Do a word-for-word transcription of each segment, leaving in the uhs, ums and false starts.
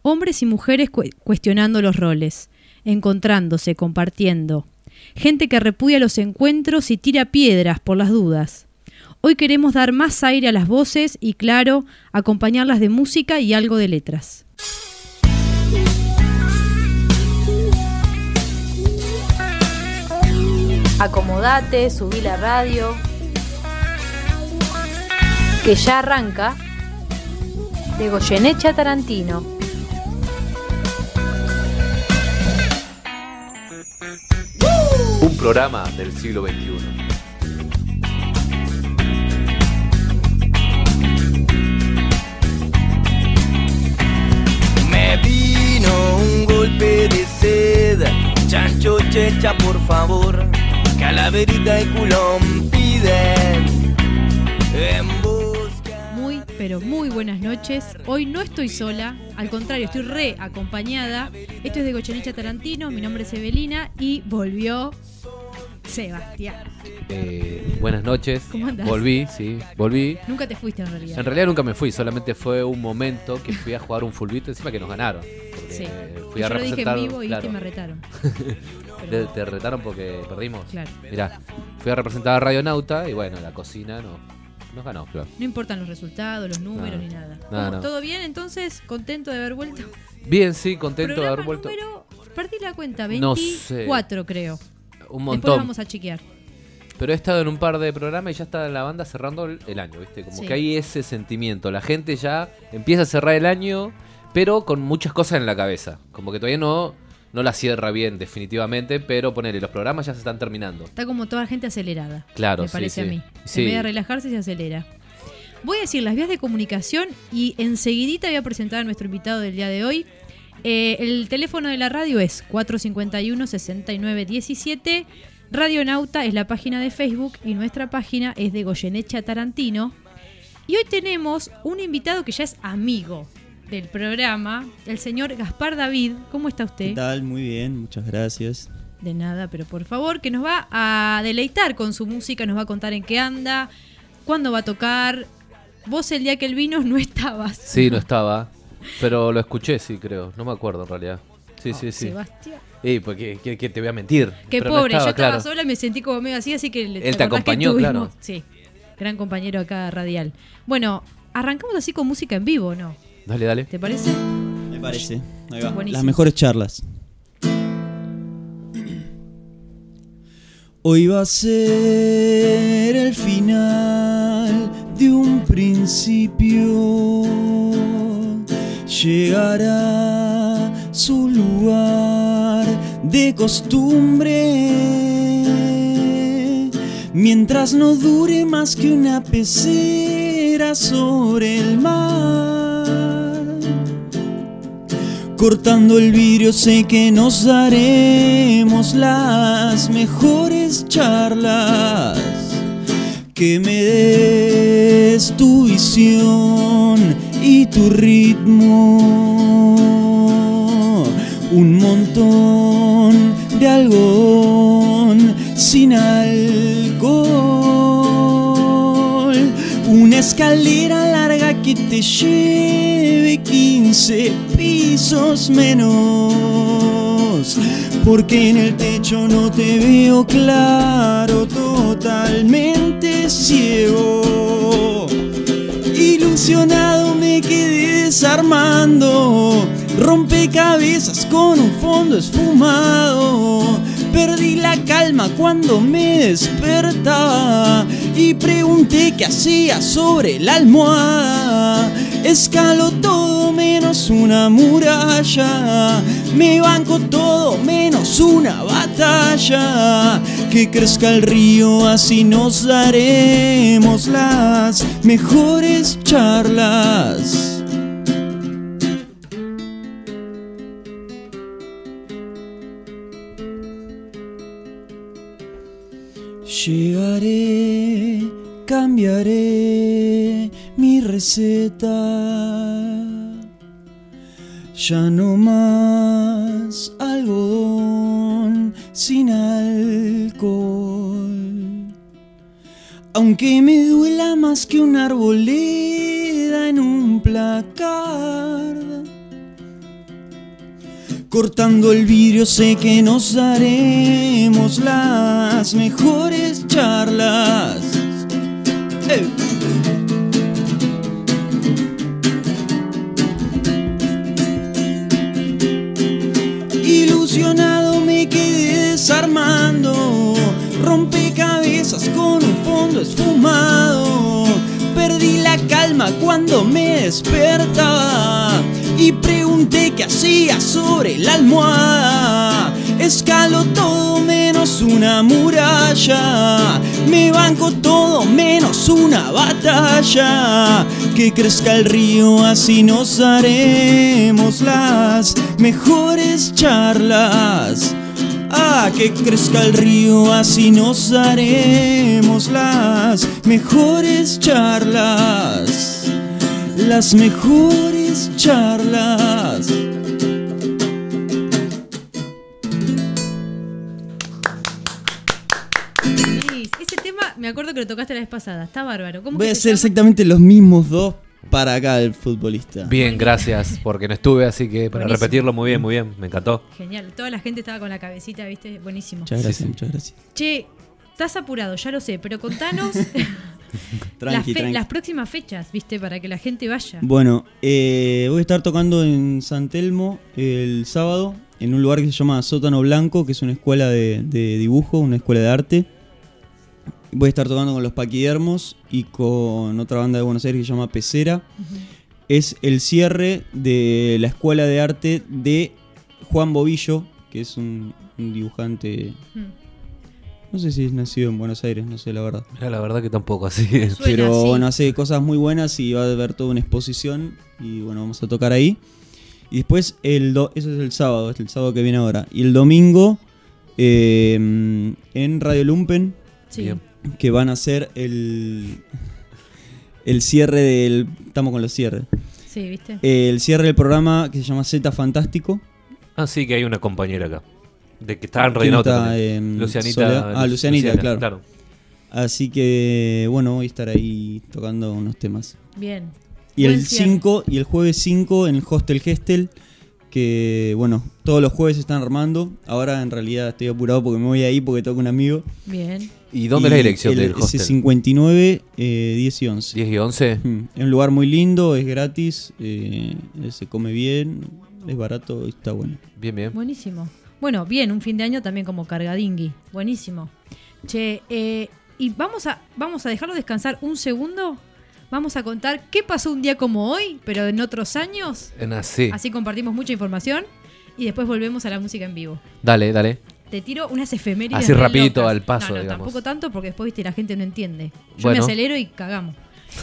Hombres y mujeres cu- cuestionando los roles, encontrándose, compartiendo. Gente que repudia los encuentros y tira piedras por las dudas. Hoy queremos dar más aire a las voces y, claro, acompañarlas de música y algo de letras. Acomodate, subí la radio, que ya arranca de Goyeneche a Tarantino. Un programa del siglo veintiuno. Me vino un golpe de sed, chancho checha por favor, calaverita y culón piden en busca. Muy, pero muy buenas noches. Hoy no estoy sola, al contrario, estoy re acompañada. Esto es de Goyeneche a Tarantino, mi nombre es Evelina y volvió Sebastián. Eh, buenas noches. ¿Cómo andás? Volví, sí, volví. Nunca te fuiste en realidad. En realidad nunca me fui, solamente fue un momento que fui a jugar un fulbito, encima que nos ganaron. Sí. Fui Yo a lo dije en representar, vivo y claro. viste, me retaron. te, Pero- te retaron porque perdimos. Claro. Mirá, fui a representar a Radionauta y bueno, la cocina no, nos ganó, claro. No importan los resultados, los números No. ni nada. No, ¿Cómo? no. ¿Todo bien entonces? ¿Contento de haber vuelto? Bien, sí, contento de Programa haber vuelto. número, perdí la cuenta, No sé. veinticuatro creo. Un Después montón. vamos a chequear. Pero he estado en un par de programas y ya está la banda cerrando el, el año, ¿viste? Como Sí. que hay ese sentimiento. La gente ya empieza a cerrar el año, pero con muchas cosas en la cabeza. Como que todavía no, no la cierra bien, definitivamente, pero ponele, los programas ya se están terminando. Está como toda la gente acelerada. Claro, Me sí, parece sí. a mí. Sí. En vez de relajarse, se acelera. Voy a decir las vías de comunicación y enseguidita voy a presentar a nuestro invitado del día de hoy. Eh, el teléfono de la radio es cuatro cinco uno, seis nueve uno siete. Radionauta es la página de Facebook y nuestra página es de Goyeneche a Tarantino. Y hoy tenemos un invitado que ya es amigo del programa, el señor Gaspar David. ¿Cómo está usted? ¿Qué tal? Muy bien, muchas gracias. De nada, pero por favor, que nos va a deleitar con su música, nos va a contar en qué anda, cuándo va a tocar. Vos el día que él vino no estabas. Sí, no estaba, pero lo escuché, sí, creo. No me acuerdo en realidad. Sí, Oh, sí, sí. Sebastián. Y porque que, que te voy a mentir. Qué pero no pobre, estaba, yo estaba claro. sola y me sentí como medio así, así que... Él ¿te te acordás que acompañó, tuvimos? claro. Sí, gran compañero acá radial. Bueno, arrancamos así con música en vivo, ¿no? Dale, dale. ¿Te parece? Me parece. Ahí va. Buenísimo. Las mejores charlas. Hoy va a ser el final de un principio. Llegará su lugar de costumbre, mientras no dure más que una pecera sobre el mar. Cortando el vidrio sé que nos daremos las mejores charlas. Que me des tu visión y tu ritmo. Un montón de algodón sin alcohol. Una escalera larga que te lleve quince pisos menos. Porque en el techo no te veo claro, totalmente ciego. Ilusionado me quedé desarmando rompecabezas con un fondo esfumado. Perdí la calma cuando me despertaba y pregunté qué hacía sobre la almohada. Escalo todo menos una muralla, me banco todo menos una batalla. Que crezca el río, así nos daremos las mejores charlas. Llegaré, cambiaré mi receta. Ya no más algodón sin alcohol. Aunque me duela más que una arboleda en un placar. Cortando el vidrio sé que nos daremos las mejores charlas. ¡Eh! Ilusionado me quedé desarmando rompecabezas con un fondo esfumado. Perdí la calma cuando me despertaba y pregunté qué hacía sobre la almohada. Escalo todo menos una muralla, me banco todo menos una batalla. Que crezca el río, así nos daremos las mejores charlas. Ah, que crezca el río, así nos daremos las mejores charlas. Las mejores charlas. Sí, ese tema me acuerdo que lo tocaste la vez pasada. Está bárbaro. ¿Cómo Voy que a se hacer llama? exactamente los mismos dos para acá el futbolista. Bien, gracias, porque no estuve, así que para Buenísimo. repetirlo muy bien, muy bien, me encantó. Genial. Toda la gente estaba con la cabecita, ¿viste? Buenísimo. Muchas gracias, Sí, sí. muchas gracias. Che, estás apurado, ya lo sé, pero contanos las, Tranqui, fe- tranqui. las próximas fechas, ¿viste? Para que la gente vaya. Bueno, eh, voy a estar tocando en San Telmo el sábado, en un lugar que se llama Sótano Blanco, que es una escuela de, de dibujo, una escuela de arte. Voy a estar tocando con los Paquidermos y con otra banda de Buenos Aires que se llama Pecera. Ujú. Es el cierre de la escuela de arte de Juan Bobillo, que es un, un dibujante, Mm. no sé si es nacido en Buenos Aires, no sé la verdad. Mira, la verdad que tampoco así. Suena Pero así. bueno, hace cosas muy buenas y va a haber toda una exposición y bueno, vamos a tocar ahí. Y después, el do- eso es el sábado, es el sábado que viene ahora. Y el domingo, eh, en Radio Lumpen, Sí. Bien. que van a hacer el, el cierre del... Estamos con los cierres. Sí, ¿viste? El cierre del programa que se llama Z Fantástico. Ah, sí, que hay una compañera acá. De que estaba en ¿Quién Radio Nota está, también. em, Lucianita. Soledad? Ah, Lu- Lucianita, claro. claro. Así que, bueno, voy a estar ahí tocando unos temas. Bien. Y Buen el cierre. cinco y el jueves cinco en el Hostel Gestel, que bueno, todos los jueves se están armando. Ahora en realidad estoy apurado porque me voy ahí porque toca un amigo. Bien. ¿Y dónde es la dirección el del hostel? S cincuenta y nueve, eh, diez y once. ¿diez y once? Mm, Es un lugar muy lindo, es gratis, eh, se come bien, es barato y está bueno. Bien, bien. Buenísimo. Bueno, bien, un fin de año también como cargadingui. Buenísimo. Che, eh, y vamos a, vamos a dejarlo descansar un segundo. Vamos a contar qué pasó un día como hoy, pero en otros años. En así. Así compartimos mucha información y después volvemos a la música en vivo. Dale, dale. Te tiro unas efemérides. Así re rapidito, locas. al paso, No, no, digamos. tampoco tanto porque después, viste, la gente no entiende. Yo Bueno. me acelero y cagamos.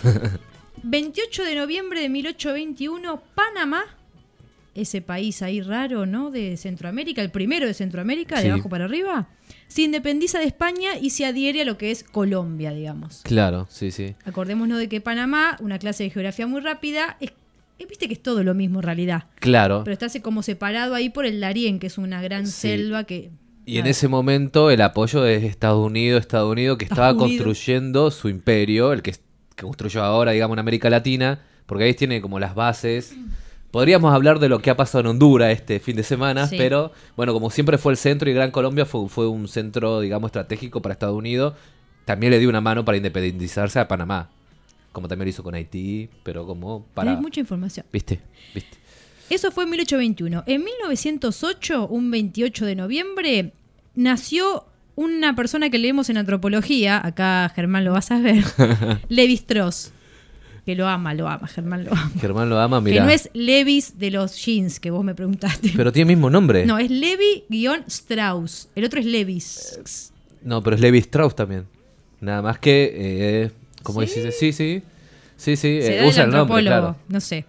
veintiocho de noviembre de mil ochocientos veintiuno, Panamá, ese país ahí raro, ¿no? De Centroamérica, el primero de Centroamérica, Sí. de abajo para arriba, se independiza de España y se adhiere a lo que es Colombia, digamos. Claro, sí, sí. Acordémonos de que Panamá, una clase de geografía muy rápida, es, eh, viste que es todo lo mismo en realidad. Claro. Pero está así como separado ahí por el Darién, que es una gran Sí. selva que... Y en nada. ese momento el apoyo de Estados Unidos, Estados Unidos que estaba Estados Unidos. construyendo su imperio, el que, que construyó ahora, digamos, en América Latina, porque ahí tiene como las bases. Podríamos hablar de lo que ha pasado en Honduras este fin de semana, Sí. pero bueno, como siempre fue el centro y Gran Colombia fue, fue un centro, digamos, estratégico para Estados Unidos, también le dio una mano para independizarse a Panamá, como también lo hizo con Haití, pero como para... Tenés mucha información. ¿Viste? ¿Viste? Eso fue en mil ochocientos veintiuno. En mil novecientos ocho, un veintiocho de noviembre, nació una persona que leemos en antropología, acá Germán lo vas a ver, Levi Strauss, que lo ama, lo ama, Germán lo ama. Germán lo ama, Que mira. no es Levis de los jeans que vos me preguntaste. Pero tiene el mismo nombre. No, es Levi-Strauss. El otro es Levis. No, pero es Levi Strauss también. Nada más que, eh, ¿cómo ¿Sí? dices? Sí, sí. Sí, sí, eh, Será usa el el nombre, antropólogo, claro. no sé.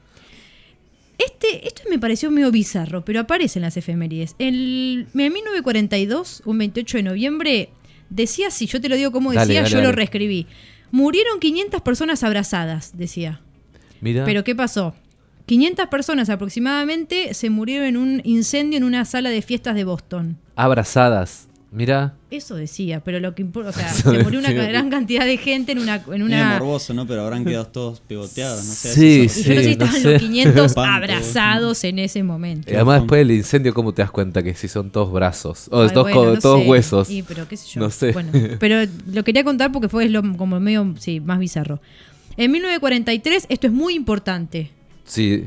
Este, esto me pareció medio bizarro, pero aparece en las efemérides. El, en mil novecientos cuarenta y dos, un veintiocho de noviembre, decía así, yo te lo digo como Dale, decía, dale, yo dale. lo reescribí. Murieron quinientas personas abrazadas, decía. Mira. Pero ¿qué pasó? quinientas personas aproximadamente se murieron en un incendio en una sala de fiestas de Boston. Abrazadas. Mira. Eso decía, pero lo que importa, o sea, Eso se murió una decía. gran cantidad de gente en una... En Medio una morboso, ¿no? Pero habrán quedado todos pegoteados, no sé. Sí, eso y es- yo no sé si Sí, no estaban sé. los quinientos Espanto. abrazados en ese momento. Y además después del incendio, ¿cómo te das cuenta que si son todos brazos? O Ay, todos, bueno, co- no todos sé. huesos. Y, pero qué sé yo. No sé. Bueno, pero lo quería contar porque fue lo, como medio, sí, más bizarro. En mil novecientos cuarenta y tres, esto es muy importante. Sí.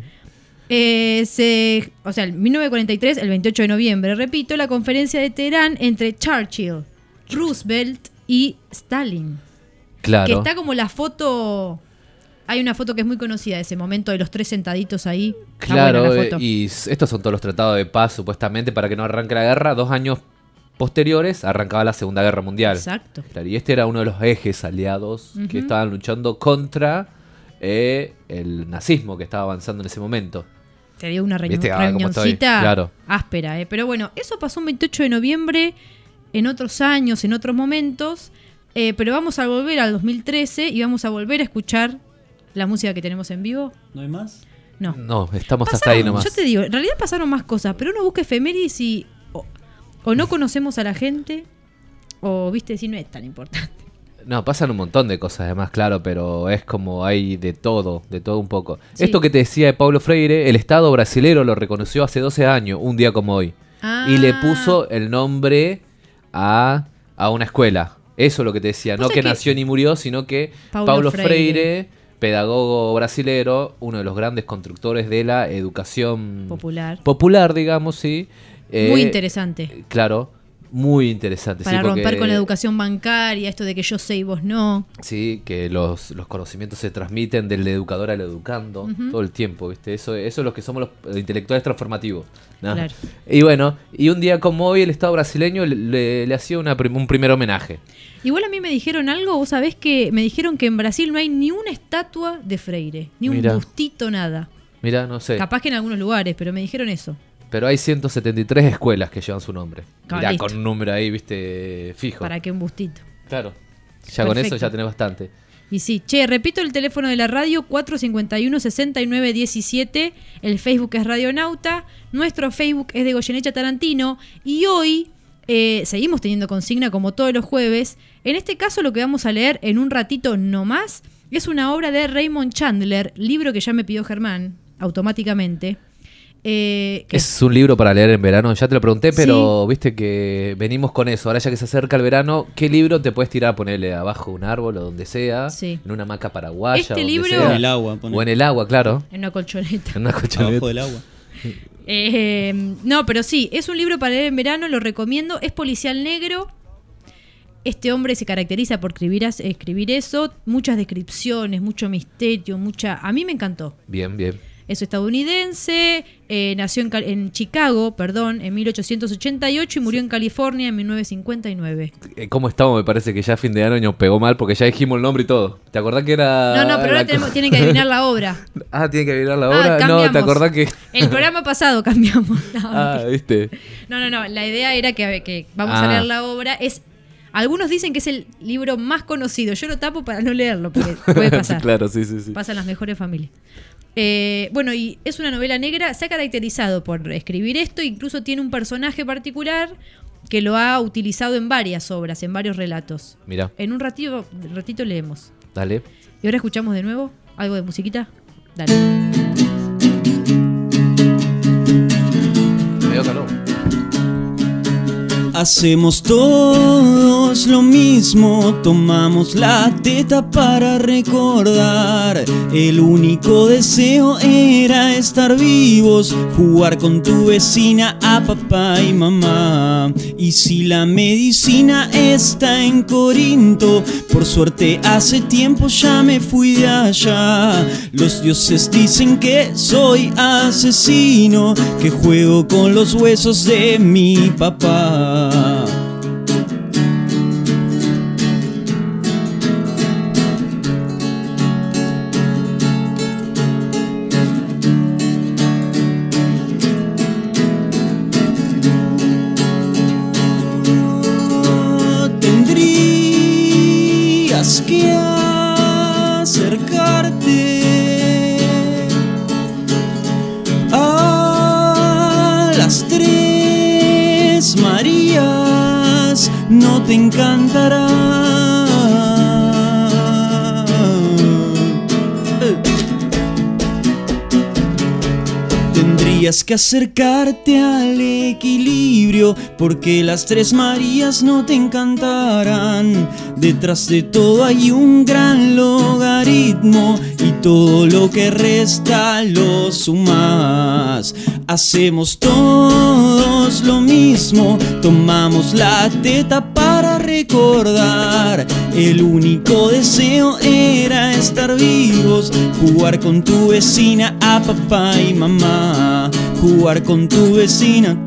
Eh, se, o sea, en mil novecientos cuarenta y tres, el veintiocho de noviembre, repito, la conferencia de Teherán entre Churchill, Roosevelt y Stalin. Claro. Que está como la foto... Hay una foto que es muy conocida de ese momento, de los tres sentaditos ahí. Está Claro, buena la eh, foto. y s- estos son todos los tratados de paz, supuestamente, para que no arranque la guerra. Dos años posteriores arrancaba la Segunda Guerra Mundial. Exacto. Claro, y este era uno de los ejes aliados que Ujú. estaban luchando contra eh, el nazismo que estaba avanzando en ese momento. Te dio una reuni- Viste, ah, cómo estoy. reunioncita Claro. áspera, ¿eh? Pero bueno, eso pasó un veintiocho de noviembre, en otros años, en otros momentos. Eh, pero vamos a volver al dos mil trece y vamos a volver a escuchar la música que tenemos en vivo. ¿No hay más? No. No, estamos hasta ahí Pasaron, nomás. yo te digo, en realidad pasaron más cosas, pero uno busca efemérides y o, o no conocemos a la gente o, viste, si no es tan importante. No, pasan un montón de cosas además, claro, pero es como hay de todo, de todo un poco. Sí. Esto que te decía de Paulo Freire, el Estado brasilero lo reconoció hace doce años, un día como hoy. Y le Ah. puso el nombre a, a una escuela. Eso es lo que te decía, Vos no sabés que, que nació ni murió, sino que Paulo Paulo, Freire. Freire, pedagogo brasilero, uno de los grandes constructores de la educación Popular. popular, digamos, sí. Muy Eh, interesante. Claro, muy interesante. Para sí, porque- romper con la educación bancaria, esto de que yo sé y vos no. Sí, que los, los conocimientos se transmiten del educador al educando Ujú. todo el tiempo, ¿viste? Eso, eso es lo que somos los eh, intelectuales transformativos. ¿no? Claro. Y bueno, y un día como hoy el Estado brasileño le, le- le hacía una prim- un primer homenaje. Igual a mí me dijeron algo, vos sabés que me dijeron que en Brasil no hay ni una estatua de Freire, ni un Mirá. bustito, nada. Mira, no sé. Capaz que en algunos lugares, pero me dijeron eso. Pero hay ciento setenta y tres escuelas que llevan su nombre. Ah, Mirá, listo. con un número ahí, ¿viste? Fijo. ¿Para qué un bustito? Claro. Ya con Perfecto. eso ya tenés bastante. Y sí, che, repito el teléfono de la radio, cuatro cinco uno, seis nueve uno siete. El Facebook es Radionauta. Nuestro Facebook es de Goyeneche Tarantino. Y hoy eh, seguimos teniendo consigna como todos los jueves. En este caso lo que vamos a leer en un ratito nomás es una obra de Raymond Chandler, libro que ya me pidió Germán automáticamente. Eh, que Es un libro para leer en verano, ya te lo pregunté, Sí. pero viste que venimos con eso. Ahora ya que se acerca el verano, ¿qué libro te puedes tirar? Ponerle abajo un árbol o donde sea, Sí. en una hamaca paraguaya, Este donde libro- sea. En el agua, poné. O en el agua, claro. en una colchoneta. En una colchoneta. Abajo del agua. Eh, no, pero sí, es un libro para leer en verano, lo recomiendo. Es policial negro. Este hombre se caracteriza por escribir, as- escribir eso. Muchas descripciones, mucho misterio, mucha... A mí me encantó. Bien, bien. Es estadounidense, eh, nació en, Cal- en Chicago, perdón, en mil ochocientos ochenta y ocho y murió en California en mil novecientos cincuenta y nueve. Eh, ¿Cómo estamos? Me parece que ya fin de año nos pegó mal porque ya dijimos el nombre y todo. ¿Te acordás que era...? No, no, pero la ahora co- tenemos- tienen que adivinar la obra. Ah, tiene que adivinar la Ah, hora. no, cambiamos. ¿te acordás que...? El programa pasado cambiamos. No, Ah, ¿viste? No, no, no. La idea era que, que vamos a Ah. leer la obra. Es, algunos dicen que es el libro más conocido. Yo lo tapo para no leerlo, porque puede pasar. Claro, sí, sí, sí. Pasan las mejores familias. Eh, bueno, y es una novela negra. Se ha caracterizado por escribir esto. Incluso tiene un personaje particular que lo ha utilizado en varias obras, en varios relatos. Mira, En un ratito, ratito leemos. dale. Y ahora escuchamos de nuevo algo de musiquita. Dale. Me dio calor. Hacemos todos lo mismo, tomamos la teta para recordar. El único deseo era estar vivos, jugar con tu vecina, a papá y mamá. Y si la medicina está en Corinto, por suerte hace tiempo ya me fui de allá. Los dioses dicen que soy asesino, que juego con los huesos de mi papá. Tendrías que acercarte a las tres Marías no te encantarán. Eh. Tendrías que acercarte al equilibrio, porque las tres Marías no te encantarán. Detrás de todo hay un gran logaritmo, y todo lo que resta lo sumás. Hacemos todos lo mismo, tomamos la teta para recordar. El único deseo era estar vivos, jugar con tu vecina, a papá y mamá. Jugar con tu vecina.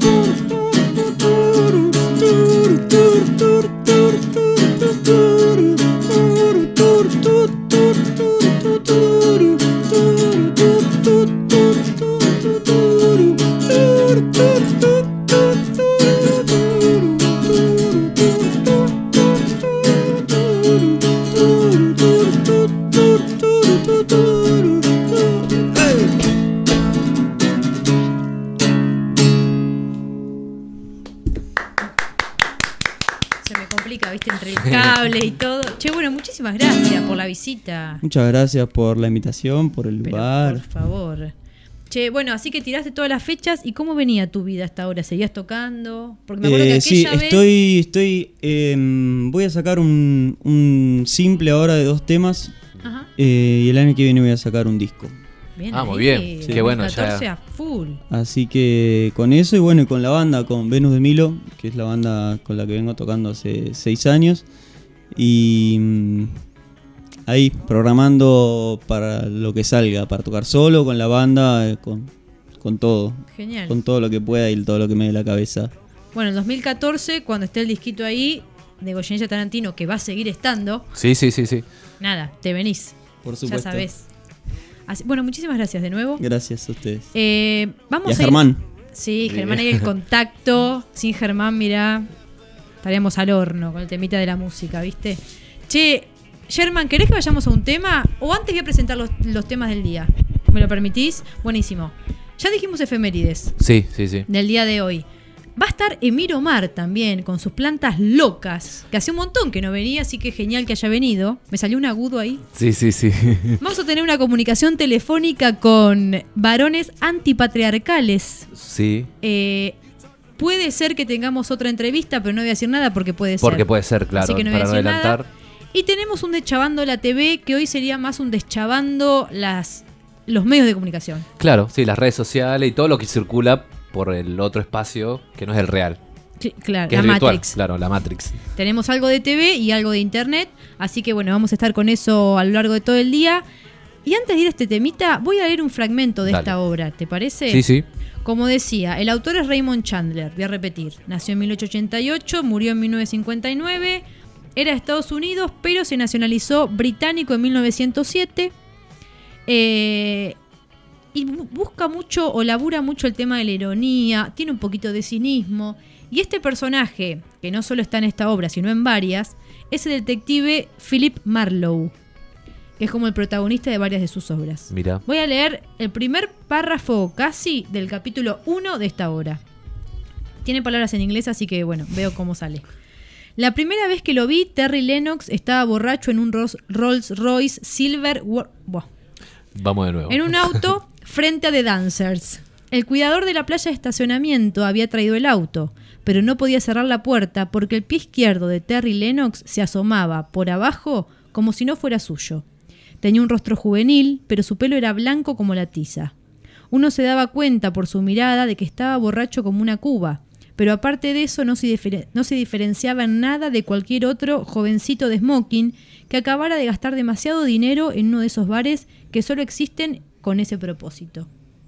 Entre el cable y todo. Che, bueno, muchísimas gracias por la visita. Muchas gracias por la invitación, por el Pero, lugar. por favor. Che, bueno, así que tiraste todas las fechas. ¿Y cómo venía tu vida hasta ahora? ¿Seguías tocando? Porque me acuerdo Eh, que sí, aquella estoy, estoy eh, voy a sacar un, un simple ahora de dos temas. Ajá. eh, y el año que viene voy a sacar un disco. Bien Ah, ahí, muy bien. Sí. Qué bueno, dos mil catorce ya. a full. Así que con eso y bueno, y con la banda, con Venus de Milo, que es la banda con la que vengo tocando hace seis años. Y mm, ahí programando para lo que salga, para tocar solo, con la banda, eh, con, con todo. Genial. Con todo lo que pueda y todo lo que me dé la cabeza. Bueno, en dos mil catorce, cuando esté el disquito ahí de Goyeneche Tarantino, que va a seguir estando, Sí, sí, sí, sí. nada, te venís. Por Ya supuesto. sabés. Así- bueno, muchísimas gracias de nuevo. Gracias a ustedes. Eh, vamos Y a ir- Germán. Sí, Germán ahí el contacto. Sin Germán, mirá, estaríamos al horno con el temita de la música, ¿viste? Che, Germán, ¿querés que vayamos a un tema? O antes voy a presentar los, los temas del día. ¿Me lo permitís? Buenísimo. Ya dijimos efemérides Sí, sí, sí. del día de hoy. Va a estar Emir Omar también con sus plantas locas, que hace un montón que no venía, así que genial que haya venido. Me salió un agudo ahí. Sí, sí, sí. Vamos a tener una comunicación telefónica con varones antipatriarcales. Sí. Eh, puede ser que tengamos otra entrevista, pero no voy a decir nada porque puede ser. Porque puede ser, claro, Así que no voy a para no decir adelantar. nada. Y tenemos un Deschavando la T V, que hoy sería más un Deschavando las, los medios de comunicación. Claro, sí, las redes sociales y todo lo que circula por el otro espacio que no es el real. Cl- Claro, Que la es virtual, Matrix. claro, la Matrix. Tenemos algo de T V y algo de internet, así que bueno, vamos a estar con eso a lo largo de todo el día. Y antes de ir a este temita, voy a leer un fragmento de Dale. esta obra, ¿te parece? Sí, sí. Como decía, el autor es Raymond Chandler, voy a repetir. Nació en mil ochocientos ochenta y ocho, murió en mil novecientos cincuenta y nueve, era de Estados Unidos, pero se nacionalizó británico en mil novecientos siete. Eh, y bu- busca mucho o labura mucho el tema de la ironía, tiene un poquito de cinismo. Y este personaje, que no solo está en esta obra, sino en varias, es el detective Philip Marlowe, que es como el protagonista de varias de sus obras. Mira. Voy a leer el primer párrafo casi del capítulo uno de esta obra. Tiene palabras en inglés, así que bueno, veo cómo sale. La primera vez que lo vi, Terry Lennox estaba borracho en un Ros- Rolls Royce Silver... War- Buah. Vamos de nuevo. En un auto frente a The Dancers. El cuidador de la playa de estacionamiento había traído el auto, pero no podía cerrar la puerta porque el pie izquierdo de Terry Lennox se asomaba por abajo como si no fuera suyo. Tenía un rostro juvenil, pero su pelo era blanco como la tiza. Uno se daba cuenta por su mirada de que estaba borracho como una cuba, pero aparte de eso no se, difer- no se diferenciaba en nada de cualquier otro jovencito de smoking que acabara de gastar demasiado dinero en uno de esos bares que solo existen con ese propósito.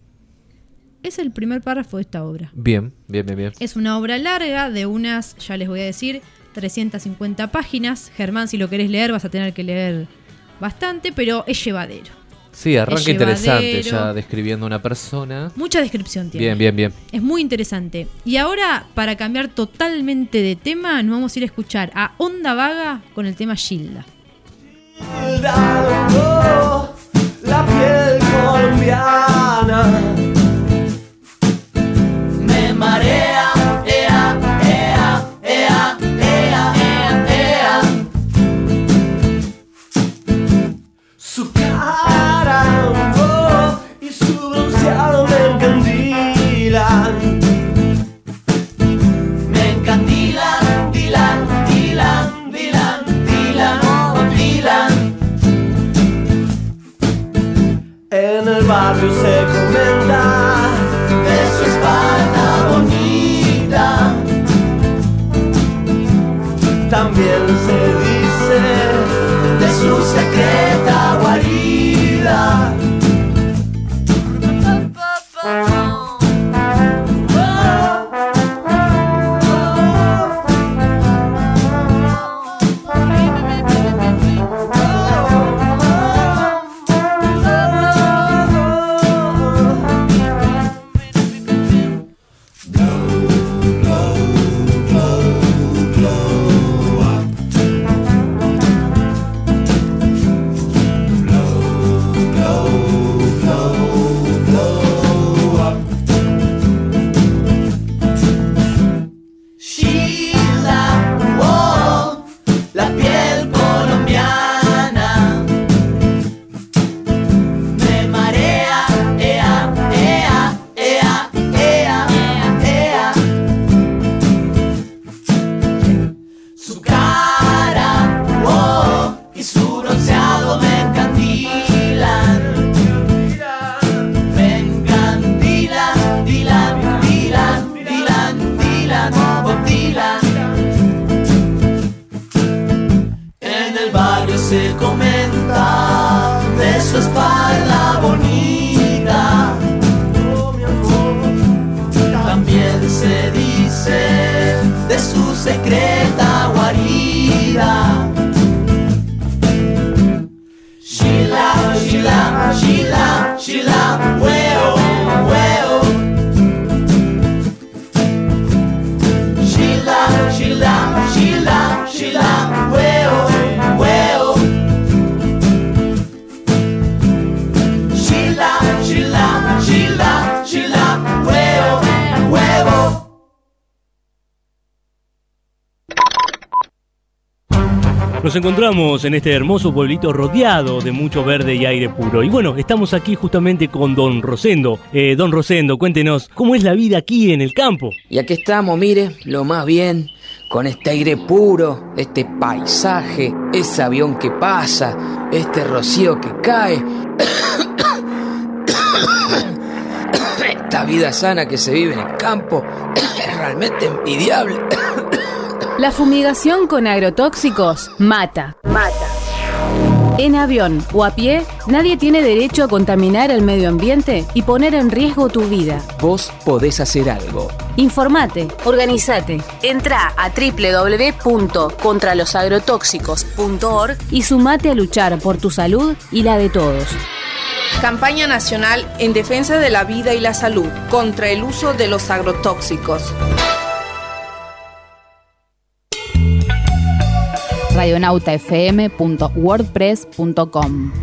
Es el primer párrafo de esta obra. Bien, bien, bien, bien. Es una obra larga de unas, ya les voy a decir, trescientas cincuenta páginas. Germán, si lo querés leer vas a tener que leer bastante, pero es llevadero. Sí, arranca Es interesante llevadero. ya describiendo a una persona. Mucha descripción tiene. Bien, bien, bien. Es muy interesante. Y ahora, para cambiar totalmente de tema, nos vamos a ir a escuchar a Onda Vaga con el tema Gilda. Oh, la piel colombiana me marea, ea, ea, ea, ea. secreta guarida. Sheila, Sheila, Sheila, Sheila, huevo, huevo. Sheila, Sheila, Sheila, Sheila, huevo, huevo. Sheila, Sheila, Sheila, Sheila, huevo, huevo. Nos encontramos en este hermoso pueblito rodeado de mucho verde y aire puro. Y bueno, estamos aquí justamente con Don Rosendo. Eh, Don Rosendo, cuéntenos, ¿cómo es la vida aquí en el campo? Y aquí estamos, mire, lo más bien, con este aire puro, este paisaje, ese avión que pasa, este rocío que cae. Esta vida sana que se vive en el campo es realmente envidiable. La fumigación con agrotóxicos mata. Mata. En avión o a pie, nadie tiene derecho a contaminar el medio ambiente y poner en riesgo tu vida. Vos podés hacer algo. Informate, organizate. Entrá a doble u doble u doble u punto contra los agrotóxicos punto org y sumate a luchar por tu salud y la de todos. Campaña nacional en defensa de la vida y la salud contra el uso de los agrotóxicos. radionauta f m punto wordpress punto com.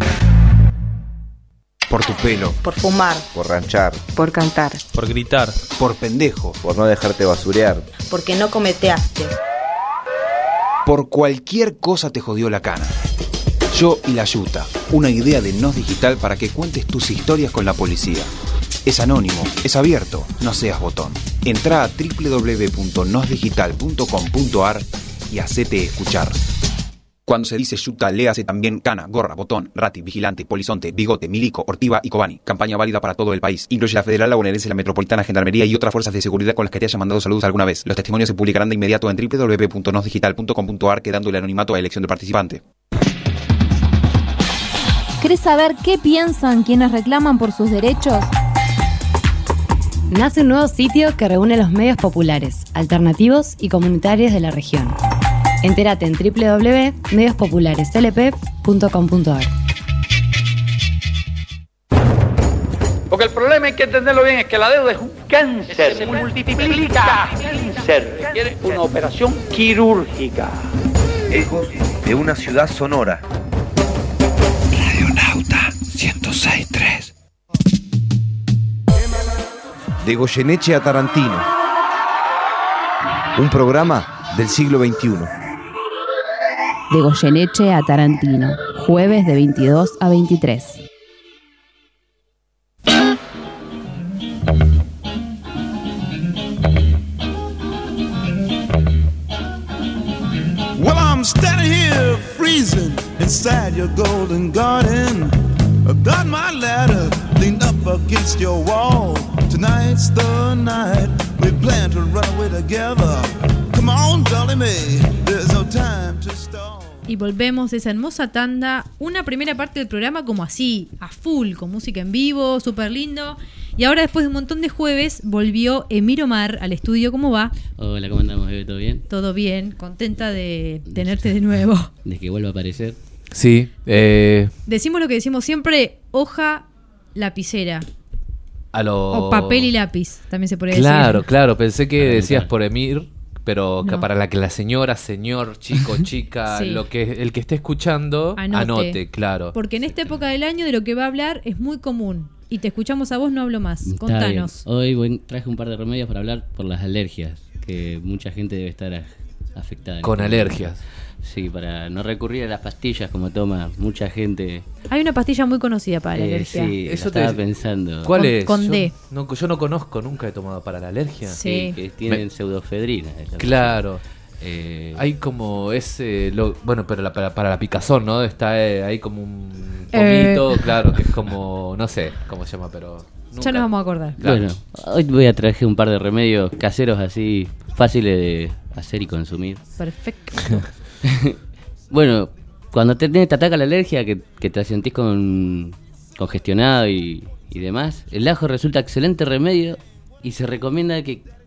Por tu pelo. Por fumar. Por ranchar. Por cantar. Por gritar. Por pendejo. Por no dejarte basurear. Porque no cometeaste. Por cualquier cosa te jodió la cana. Yo y la Yuta, una idea de Nos Digital para que cuentes tus historias con la policía. Es anónimo, es abierto, no seas botón. Entrá a doble u doble u doble u punto nos digital punto com punto a r y hacete escuchar. Cuando se dice Yuta, léase también cana, gorra, botón, rati, vigilante, polizonte, bigote, milico, ortiva y cobani. Campaña válida para todo el país. Incluye la federal, la bonaerense, la metropolitana, gendarmería y otras fuerzas de seguridad con las que te hayan mandado saludos alguna vez. Los testimonios se publicarán de inmediato en doble u doble u doble u punto nos digital punto com punto a r, quedando el anonimato a elección del participante. ¿Querés saber qué piensan quienes reclaman por sus derechos? Nace un nuevo sitio que reúne los medios populares, alternativos y comunitarios de la región. Entérate en doble u doble u doble u punto medios populares l p punto com punto a r. Porque el problema, hay que entenderlo bien, es que la deuda es un cáncer, se multiplica, cáncer, requiere una operación quirúrgica. Ecos de una ciudad sonora. Radionauta ciento seis punto tres. De Goyeneche a Tarantino. Un programa del siglo veintiuno. De Goyeneche a Tarantino, jueves de veintidós a veintitrés. Well, I'm standing here freezing inside your golden garden. I've got my ladder leaned up against your wall. Tonight's the night we plan to run away together. Come on, Dolly Mae, there's no time to stall. Y volvemos de esa hermosa tanda, una primera parte del programa como así, a full, con música en vivo, súper lindo. Y ahora después de un montón de jueves, volvió Emir Omar al estudio. ¿Cómo va? Hola, ¿cómo andamos, bebé? ¿Todo bien? Todo bien, contenta de tenerte de nuevo. De que vuelva a aparecer. Sí. Eh... Decimos lo que decimos siempre, hoja, lapicera. A lo... O papel y lápiz, también se podría claro, decir. Claro, claro, pensé que decías por Emir, pero que no. para la que la señora, señor, chico, chica, sí. lo que el que esté escuchando, anote. anote, claro. Porque en esta época del año de lo que va a hablar es muy común. Y te escuchamos a vos, no hablo más. Está Contanos. Bien. Hoy voy, traje un par de remedios para hablar por las alergias, que mucha gente debe estar a, afectada. Con alergias. Sí, para no recurrir a las pastillas como toma mucha gente. Hay una pastilla muy conocida para la eh, alergia. Sí, eso estaba te... pensando. ¿Cuál con, es? Con yo, D. No, yo no conozco, nunca he tomado para la alergia. Sí. Sí, que tienen Me... pseudofedrina. Claro. Eh... Hay como ese... Lo... Bueno, pero la, para, para la picazón, ¿no? Está eh, ahí como un pomito, eh... claro, que es como... No sé cómo se llama, pero... Nunca. Ya nos vamos a acordar. Claro. Bueno, hoy voy a traer un par de remedios caseros así, fáciles de hacer y consumir. Perfecto. Bueno, cuando te, te ataca la alergia, que, que te sentís con, congestionado y, y demás, el ajo resulta excelente remedio y se recomienda que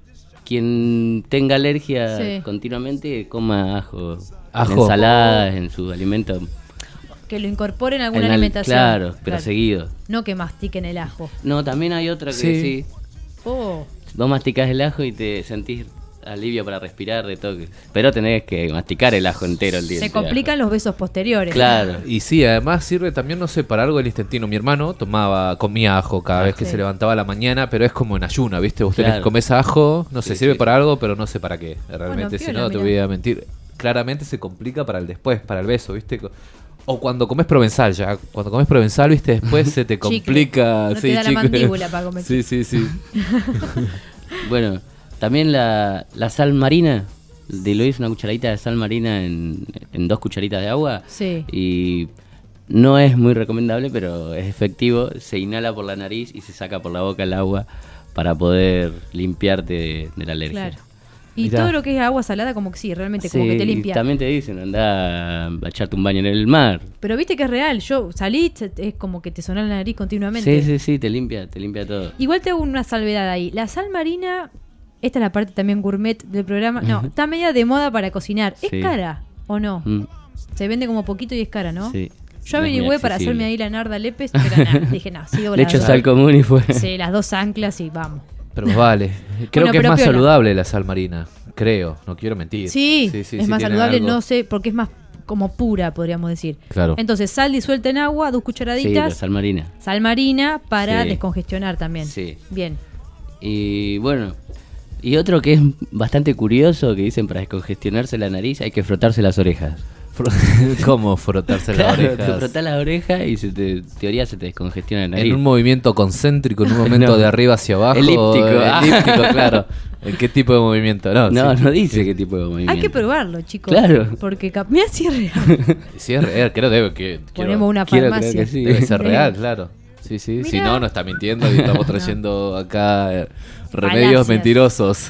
quien tenga alergia Sí. continuamente coma ajo, Ajo. en ensaladas, en sus alimentos. Que lo incorporen a alguna En al- alimentación. Claro, pero seguido. No que mastiquen el ajo. No, también hay otra que Sí. sí. Oh, Vos masticás el ajo y te sentís alivio para respirar de toque. Pero tenés que masticar el ajo entero el día. se complican los besos posteriores. Claro. Y sí, además sirve también, no sé, para algo el intestino. Mi hermano tomaba, comía ajo cada vez que Sí. se levantaba a la mañana, pero es como en ayuna, ¿viste? Vos tenés Claro. que comer ajo, no sé, Sí, sirve sí. para algo, pero no sé para qué. Realmente, si piola, no, te mirá. voy a mentir. Claramente se complica para el después, para el beso, ¿viste? O cuando comes provenzal ya. Cuando comes provenzal, ¿viste? Después se te Chicle. complica. No te da la chicle. mandíbula para comer. Sí, sí, sí. Bueno, también la, la sal marina. Diluís una cucharadita de sal marina en, en dos cucharitas de agua. Sí. Y no es muy recomendable, pero es efectivo. Se inhala por la nariz y se saca por la boca el agua para poder limpiarte de, de la alergia. Claro. Y Mirá. todo lo que es agua salada, como que sí, realmente, como Sí, que te y limpia. también te dicen, anda a echarte un baño en el mar. Pero viste que es real. Yo salí, te- es como que te suena la nariz continuamente. Sí, sí, sí, te limpia, te limpia todo. Igual te hago una salvedad ahí. La sal marina, esta es la parte también gourmet del programa. No, Ujú. está media de moda para cocinar. ¿Es Sí. cara o no? Mm, Se vende como poquito y es cara, ¿no? sí. Yo No es muy averigüé para accesible. hacerme ahí la narda lepes, pero nada, dije, no, sigo Le las echo dos. sal común y fue. Sí, las dos anclas y vamos. Pero vale. Creo Bueno, que es pero más piola. saludable la sal marina. Creo, no quiero mentir. Sí, sí, es sí, más tiene saludable, algo. no sé, porque es más como pura, podríamos decir. Claro. Entonces, sal disuelta en agua, dos Sí, cucharaditas. la sal marina. Sal marina para Sí. descongestionar también. Sí. Bien. Y bueno, y otro que es bastante curioso, que dicen para descongestionarse la nariz hay que frotarse las orejas. ¿Cómo frotarse las Claro, te orejas? frotás las orejas y se te, en teoría se te descongestiona la nariz. En un movimiento concéntrico, en un momento No. de arriba hacia abajo. Elíptico. eh, Elíptico, claro. ¿En qué tipo de movimiento? No, No, sí. no dice qué tipo de movimiento. Hay que probarlo, chicos. Claro. Porque cap- mira si es real. Sí, es real, creo debe que. quiero- Ponemos una quiero farmacia. creer que sí. Debe ser Sí. real, claro. Sí, sí. Si Mirá. no, no está mintiendo y estamos trayendo acá eh, remedios Falacias. mentirosos.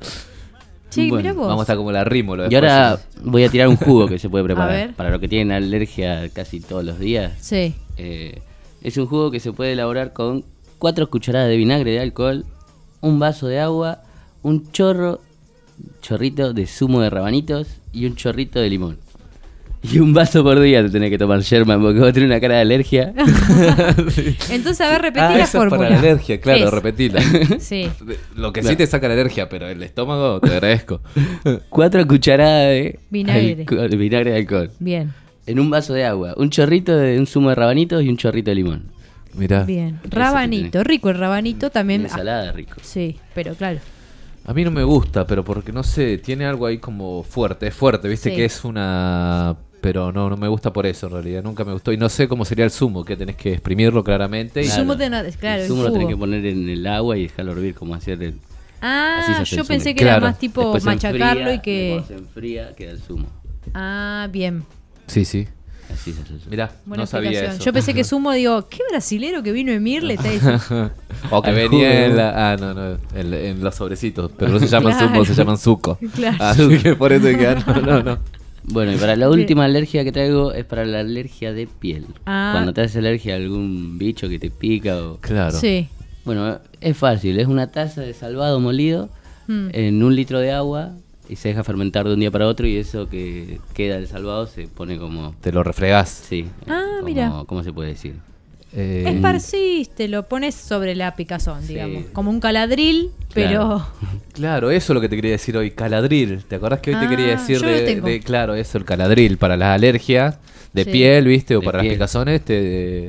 Sí, Bueno, mira vos. Vamos a estar como la rímolo. Y ahora voy a tirar un jugo que se puede preparar. A ver. Para los que tienen alergia casi todos los días. Sí. Eh, es un jugo que se puede elaborar con cuatro cucharadas de vinagre de alcohol, un vaso de agua, un chorro, chorrito de zumo de rabanitos y un chorrito de limón. Y un vaso por día te tenés que tomar, Sherman, porque vos tenés una cara de alergia. Entonces, a ver, repetí Ah, la eso es fórmula. para la alergia, claro, Es. repetila. Sí. Lo que Claro. sí te saca la alergia, pero el estómago te agradezco. Cuatro cucharadas de Vinagre. alcohol- de vinagre de alcohol. Bien, En un vaso de agua, un chorrito de un zumo de rabanitos y un chorrito de limón. Mirá. bien. Eso Rabanito, tenés. rico el rabanito también. Una ensalada rico. Sí, pero claro. A mí no me gusta, pero porque no sé, tiene algo ahí como fuerte, es fuerte, viste Sí. que es una... Pero no, no me gusta por eso en realidad, nunca me gustó. Y no sé cómo sería el zumo, que tenés que exprimirlo claramente. Y... Claro. Zumo de no- claro, el el zumo lo tenés jugo. que poner en el agua y dejarlo hervir como hacer el... así se Ah, hace el yo zumo. pensé que Claro. era más tipo Después se machacarlo enfría, y que... Cuando se enfría queda el zumo. Ah, bien. Sí, sí. Así se hace el zumo. Mirá, Buena no sabía explicación. eso. Yo pensé que zumo, digo, ¿qué brasilero que vino Emir le está diciendo? O que Al venía jugo. en la... Ah, no, no, en, en los sobrecitos. Pero no se llaman Claro. zumo, se llaman suco. Claro. Así que por eso que... ah, No, no, no. Bueno, y para la última alergia que traigo es para la alergia de piel. Ah. Cuando te haces alergia a algún bicho que te pica o... Claro. Sí. Bueno, es fácil, es una taza de salvado molido Mm. en un litro de agua y se deja fermentar de un día para otro y eso que queda del salvado se pone como... Te lo refregás. Sí. Ah, como- mira. ¿Cómo se puede decir? Eh, Esparcís, te lo pones sobre la picazón, Sí. digamos. Como un caladril, pero... Claro. Claro, eso es lo que te quería decir hoy, caladril. ¿Te acordás que hoy te Ah, quería decir yo lo de, tengo. de- claro, eso, el caladril para las alergias de Sí. piel, ¿viste? O De para piel. las picazones te-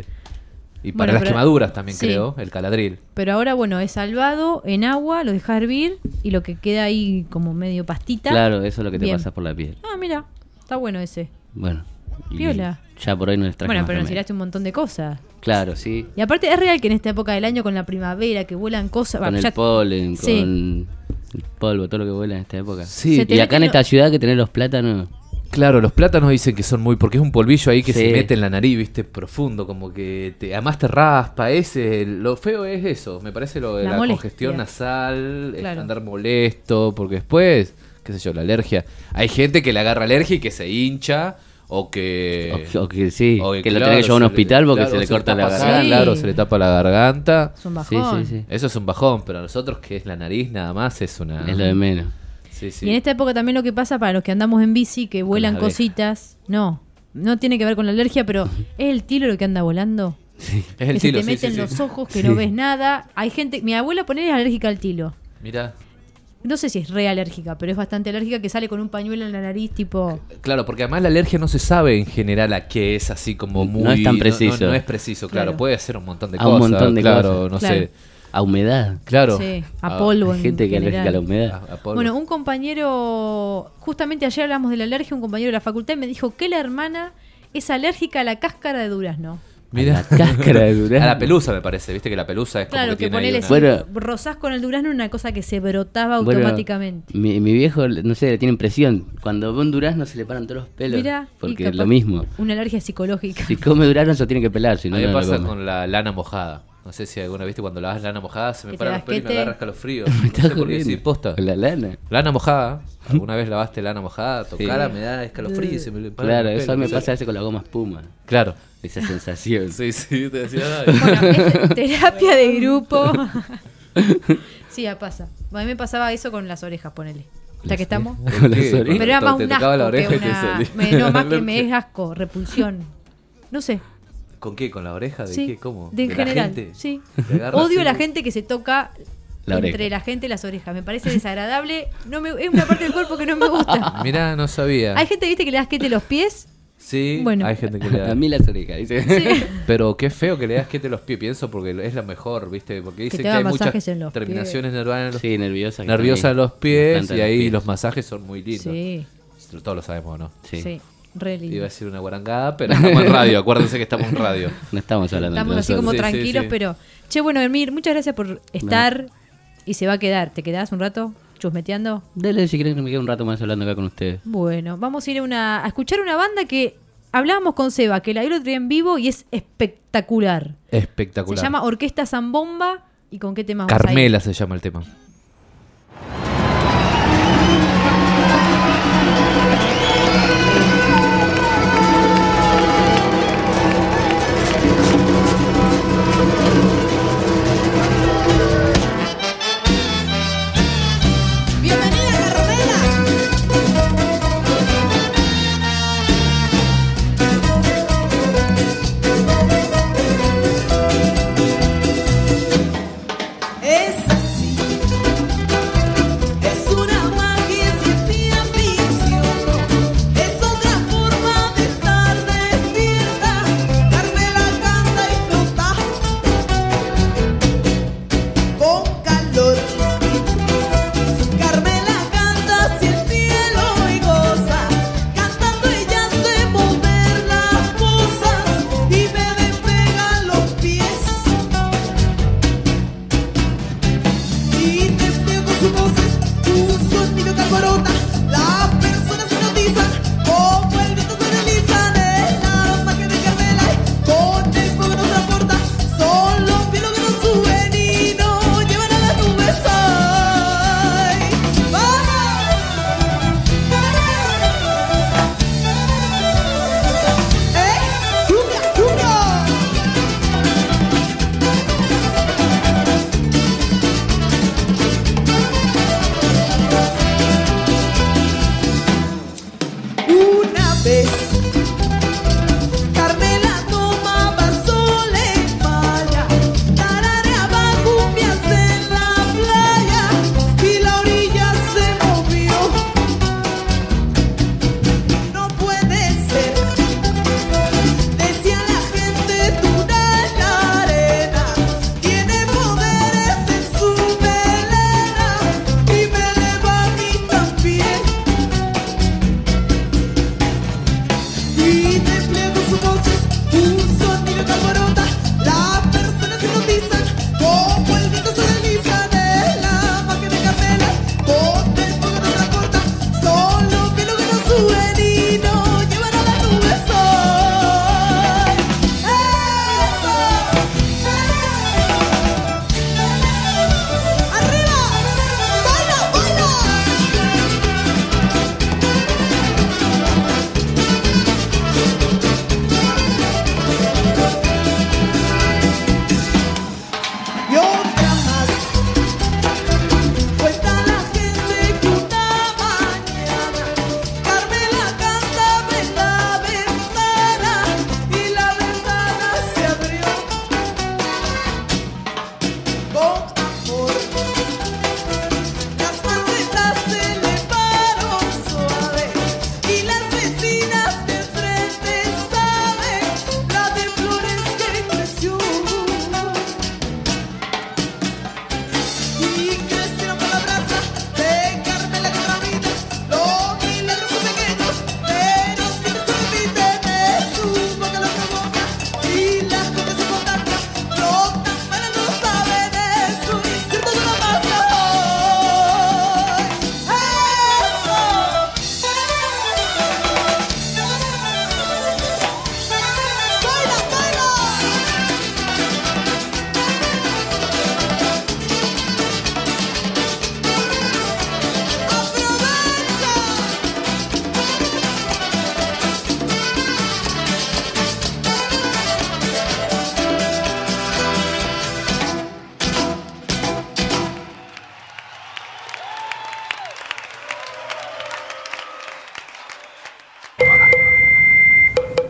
y para Bueno, las pero- quemaduras también sí. creo, el caladril. Pero ahora, bueno, es salvado en agua, lo dejas hervir y lo que queda ahí como medio pastita. Claro, eso es lo que te Bien. pasa por la piel. Ah, mira, está bueno ese. Bueno. y Piola. Ya por hoy no les traje Bueno, más pero nos remedio. tiraste un montón de cosas. Claro, sí. Y aparte es real que en esta época del año con la primavera, que vuelan cosas... Con bah, el ya- polen, Sí. con el polvo, todo lo que vuela en esta época. Sí. Se te Y acá en meten esta ciudad que tenés los plátanos... Claro, los plátanos dicen que son muy... Porque es un polvillo ahí que Sí. se mete en la nariz, ¿viste? Profundo, como que te, además te raspa. Ese, lo feo es eso, me parece lo de La la, molestia. congestión nasal, el Claro. andar molesto, porque después, qué sé yo, la alergia. Hay gente que le agarra alergia y que se hincha, O que. O, o que sí, o que, lo claro, tenés que llevar a un se hospital le- porque claro, se le se corta la tapa- garganta. sí, Claro, se le tapa la garganta. Es un bajón. Sí, sí, sí. Eso es un bajón, pero a nosotros que es la nariz nada más es una. Es lo de menos. Sí, sí. Y en esta época también lo que pasa para los que andamos en bici, que vuelan las abejas. cositas, no, no tiene que ver con la alergia, pero es el tilo lo que anda volando. Es que el se tilo, te sí, mete sí, en sí. los ojos, que Sí. no ves nada. Hay gente, mi abuela ponele es alérgica al tilo. Mira. No sé si es re alérgica, pero es bastante alérgica, que sale con un pañuelo en la nariz, tipo... Claro, porque además la alergia no se sabe en general a qué es así como muy. No es tan preciso. No, no es preciso, claro. Claro. Puede ser un montón de A cosas. un montón de claro, cosas. no Claro. sé. A humedad. Claro. Sí, a Ah, polvo Hay en gente que es general. alérgica a la humedad. A- a polvo. Bueno, un compañero, justamente ayer hablamos de la alergia, un compañero de la facultad me dijo que la hermana es alérgica a la cáscara de durazno. Mira. A la cáscara de durazno. A la pelusa me parece, viste que la pelusa es Claro, como que, que tiene ahí ponele, una- si Bueno. rozás con el durazno una cosa que se brotaba Bueno, automáticamente. mi, mi viejo, no sé, le tiene impresión. Cuando ve un durazno se le paran todos los pelos. Mirá, y porque es capaz lo mismo. Una alergia psicológica. Si come durazno se lo tiene que pelar, si A no, mí me no lo pasa come. con la lana mojada. No sé si alguna viste cuando lavas lana mojada se me Que te paran los da pelos y me asquete. agarra escalofrío. Me No estás sé por qué, jodiendo. sí, posta. Con la lana. Lana mojada. ¿Alguna vez lavaste lana mojada? Tocara, Sí. me da escalofrío y se me paran Claro, los eso pelos, me no sé. pasa a veces con la goma espuma. Claro. Esa sensación. Sí, sí, te decía. "Ay". Bueno, es terapia de grupo. Sí, ya pasa. A mí me pasaba eso con las orejas, ponele. Ya que estamos. Con las ¿Qué? orejas. Pero era Te- más te un tocaba asco la oreja que y te una... salía. me- no, más que me es asco, repulsión. No sé. ¿Con qué? ¿Con la oreja? ¿De Sí, qué? ¿Cómo? de en la general. gente? Sí. Te agarra Odio así. la gente que se toca La entre oreja. la gente y las orejas. Me parece desagradable. No me, es una parte del cuerpo que no me gusta. Mirá, no sabía. Hay gente, viste, que le das quete los pies. Sí, Bueno. hay gente que le da. A mí las orejas, dice. Sí. Pero qué feo que le das quiete los pies, pienso, porque es lo mejor, ¿viste? Porque dicen te que, haga hay muchas masajes en los terminaciones nerviosas en los, Sí, nerviosa. que nerviosas están en ahí. los pies Planta y en ahí pies. los masajes son muy lindos. Sí, Todos lo sabemos, ¿no? Sí. sí. Re lindo. Iba a decir una guarangada, pero estamos en radio, acuérdense que estamos en radio. No estamos hablando Estamos entre así como nosotros. Sí, sí, tranquilos, sí. pero... Che, bueno, Emir, muchas gracias por estar. Y se va a quedar. ¿Te quedás un rato chusmeteando? Dale, si quieren que me quede un rato más hablando acá con ustedes. Bueno, vamos a ir a, una, a escuchar una banda que hablábamos con Seba, que la vi el otro día en vivo y es espectacular. Espectacular. Se llama Orquesta Zambomba. ¿Y con qué tema vamos a ir? Carmela se llama el tema. Es así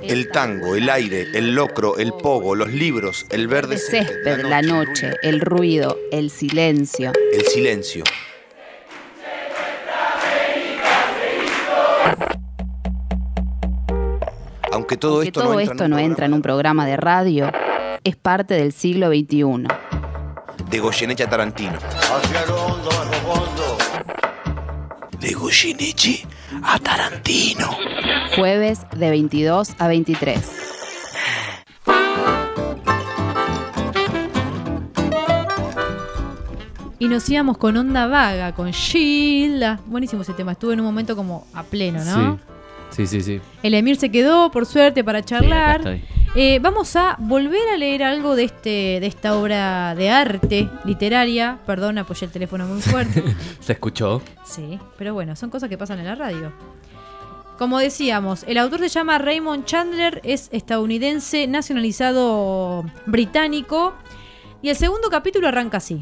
El tango, el aire, el locro, el pogo, los libros, el verde El césped, la noche, el ruido, el silencio. el silencio. Aunque todo Aunque esto todo no entra esto en no un entra en un programa de radio, es parte del siglo veintiuno. de Goyeneche a Tarantino. De Goyeneche a Tarantino. Jueves de veintidós a veintitrés. Y nos íbamos con Onda Vaga, con Sheila. Buenísimo ese tema, estuve en un momento como a pleno, ¿no? Sí, sí, sí. sí. El Emir se quedó, por suerte, para charlar. estoy. Eh, vamos a volver a leer algo de este de esta obra de arte literaria. Perdón, apoyé el teléfono muy fuerte. ¿Se escuchó? Sí, pero bueno, son cosas que pasan en la radio. Como decíamos, el autor se llama Raymond Chandler, es estadounidense, nacionalizado británico. Y el segundo capítulo arranca así.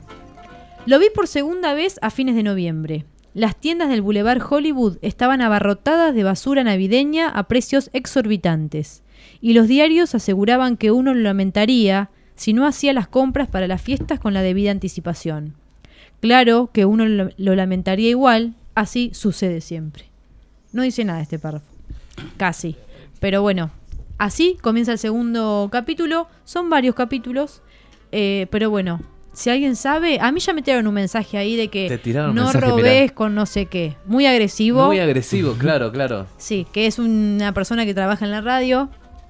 Lo vi por segunda vez a fines de noviembre. Las tiendas del Boulevard Hollywood estaban abarrotadas de basura navideña a precios exorbitantes. Y los diarios aseguraban que uno lo lamentaría si no hacía las compras para las fiestas con la debida anticipación. Claro que uno lo, lo lamentaría igual, así sucede siempre. No dice nada este párrafo. Casi. Pero bueno, así comienza el segundo capítulo. Son varios capítulos, eh, pero bueno... Si alguien sabe, a mí ya me tiraron un mensaje ahí de que Te tiraron un no mensaje, robés mirá. con no sé qué. Muy agresivo. Muy agresivo, claro, claro. Sí, que es una persona que trabaja en la radio.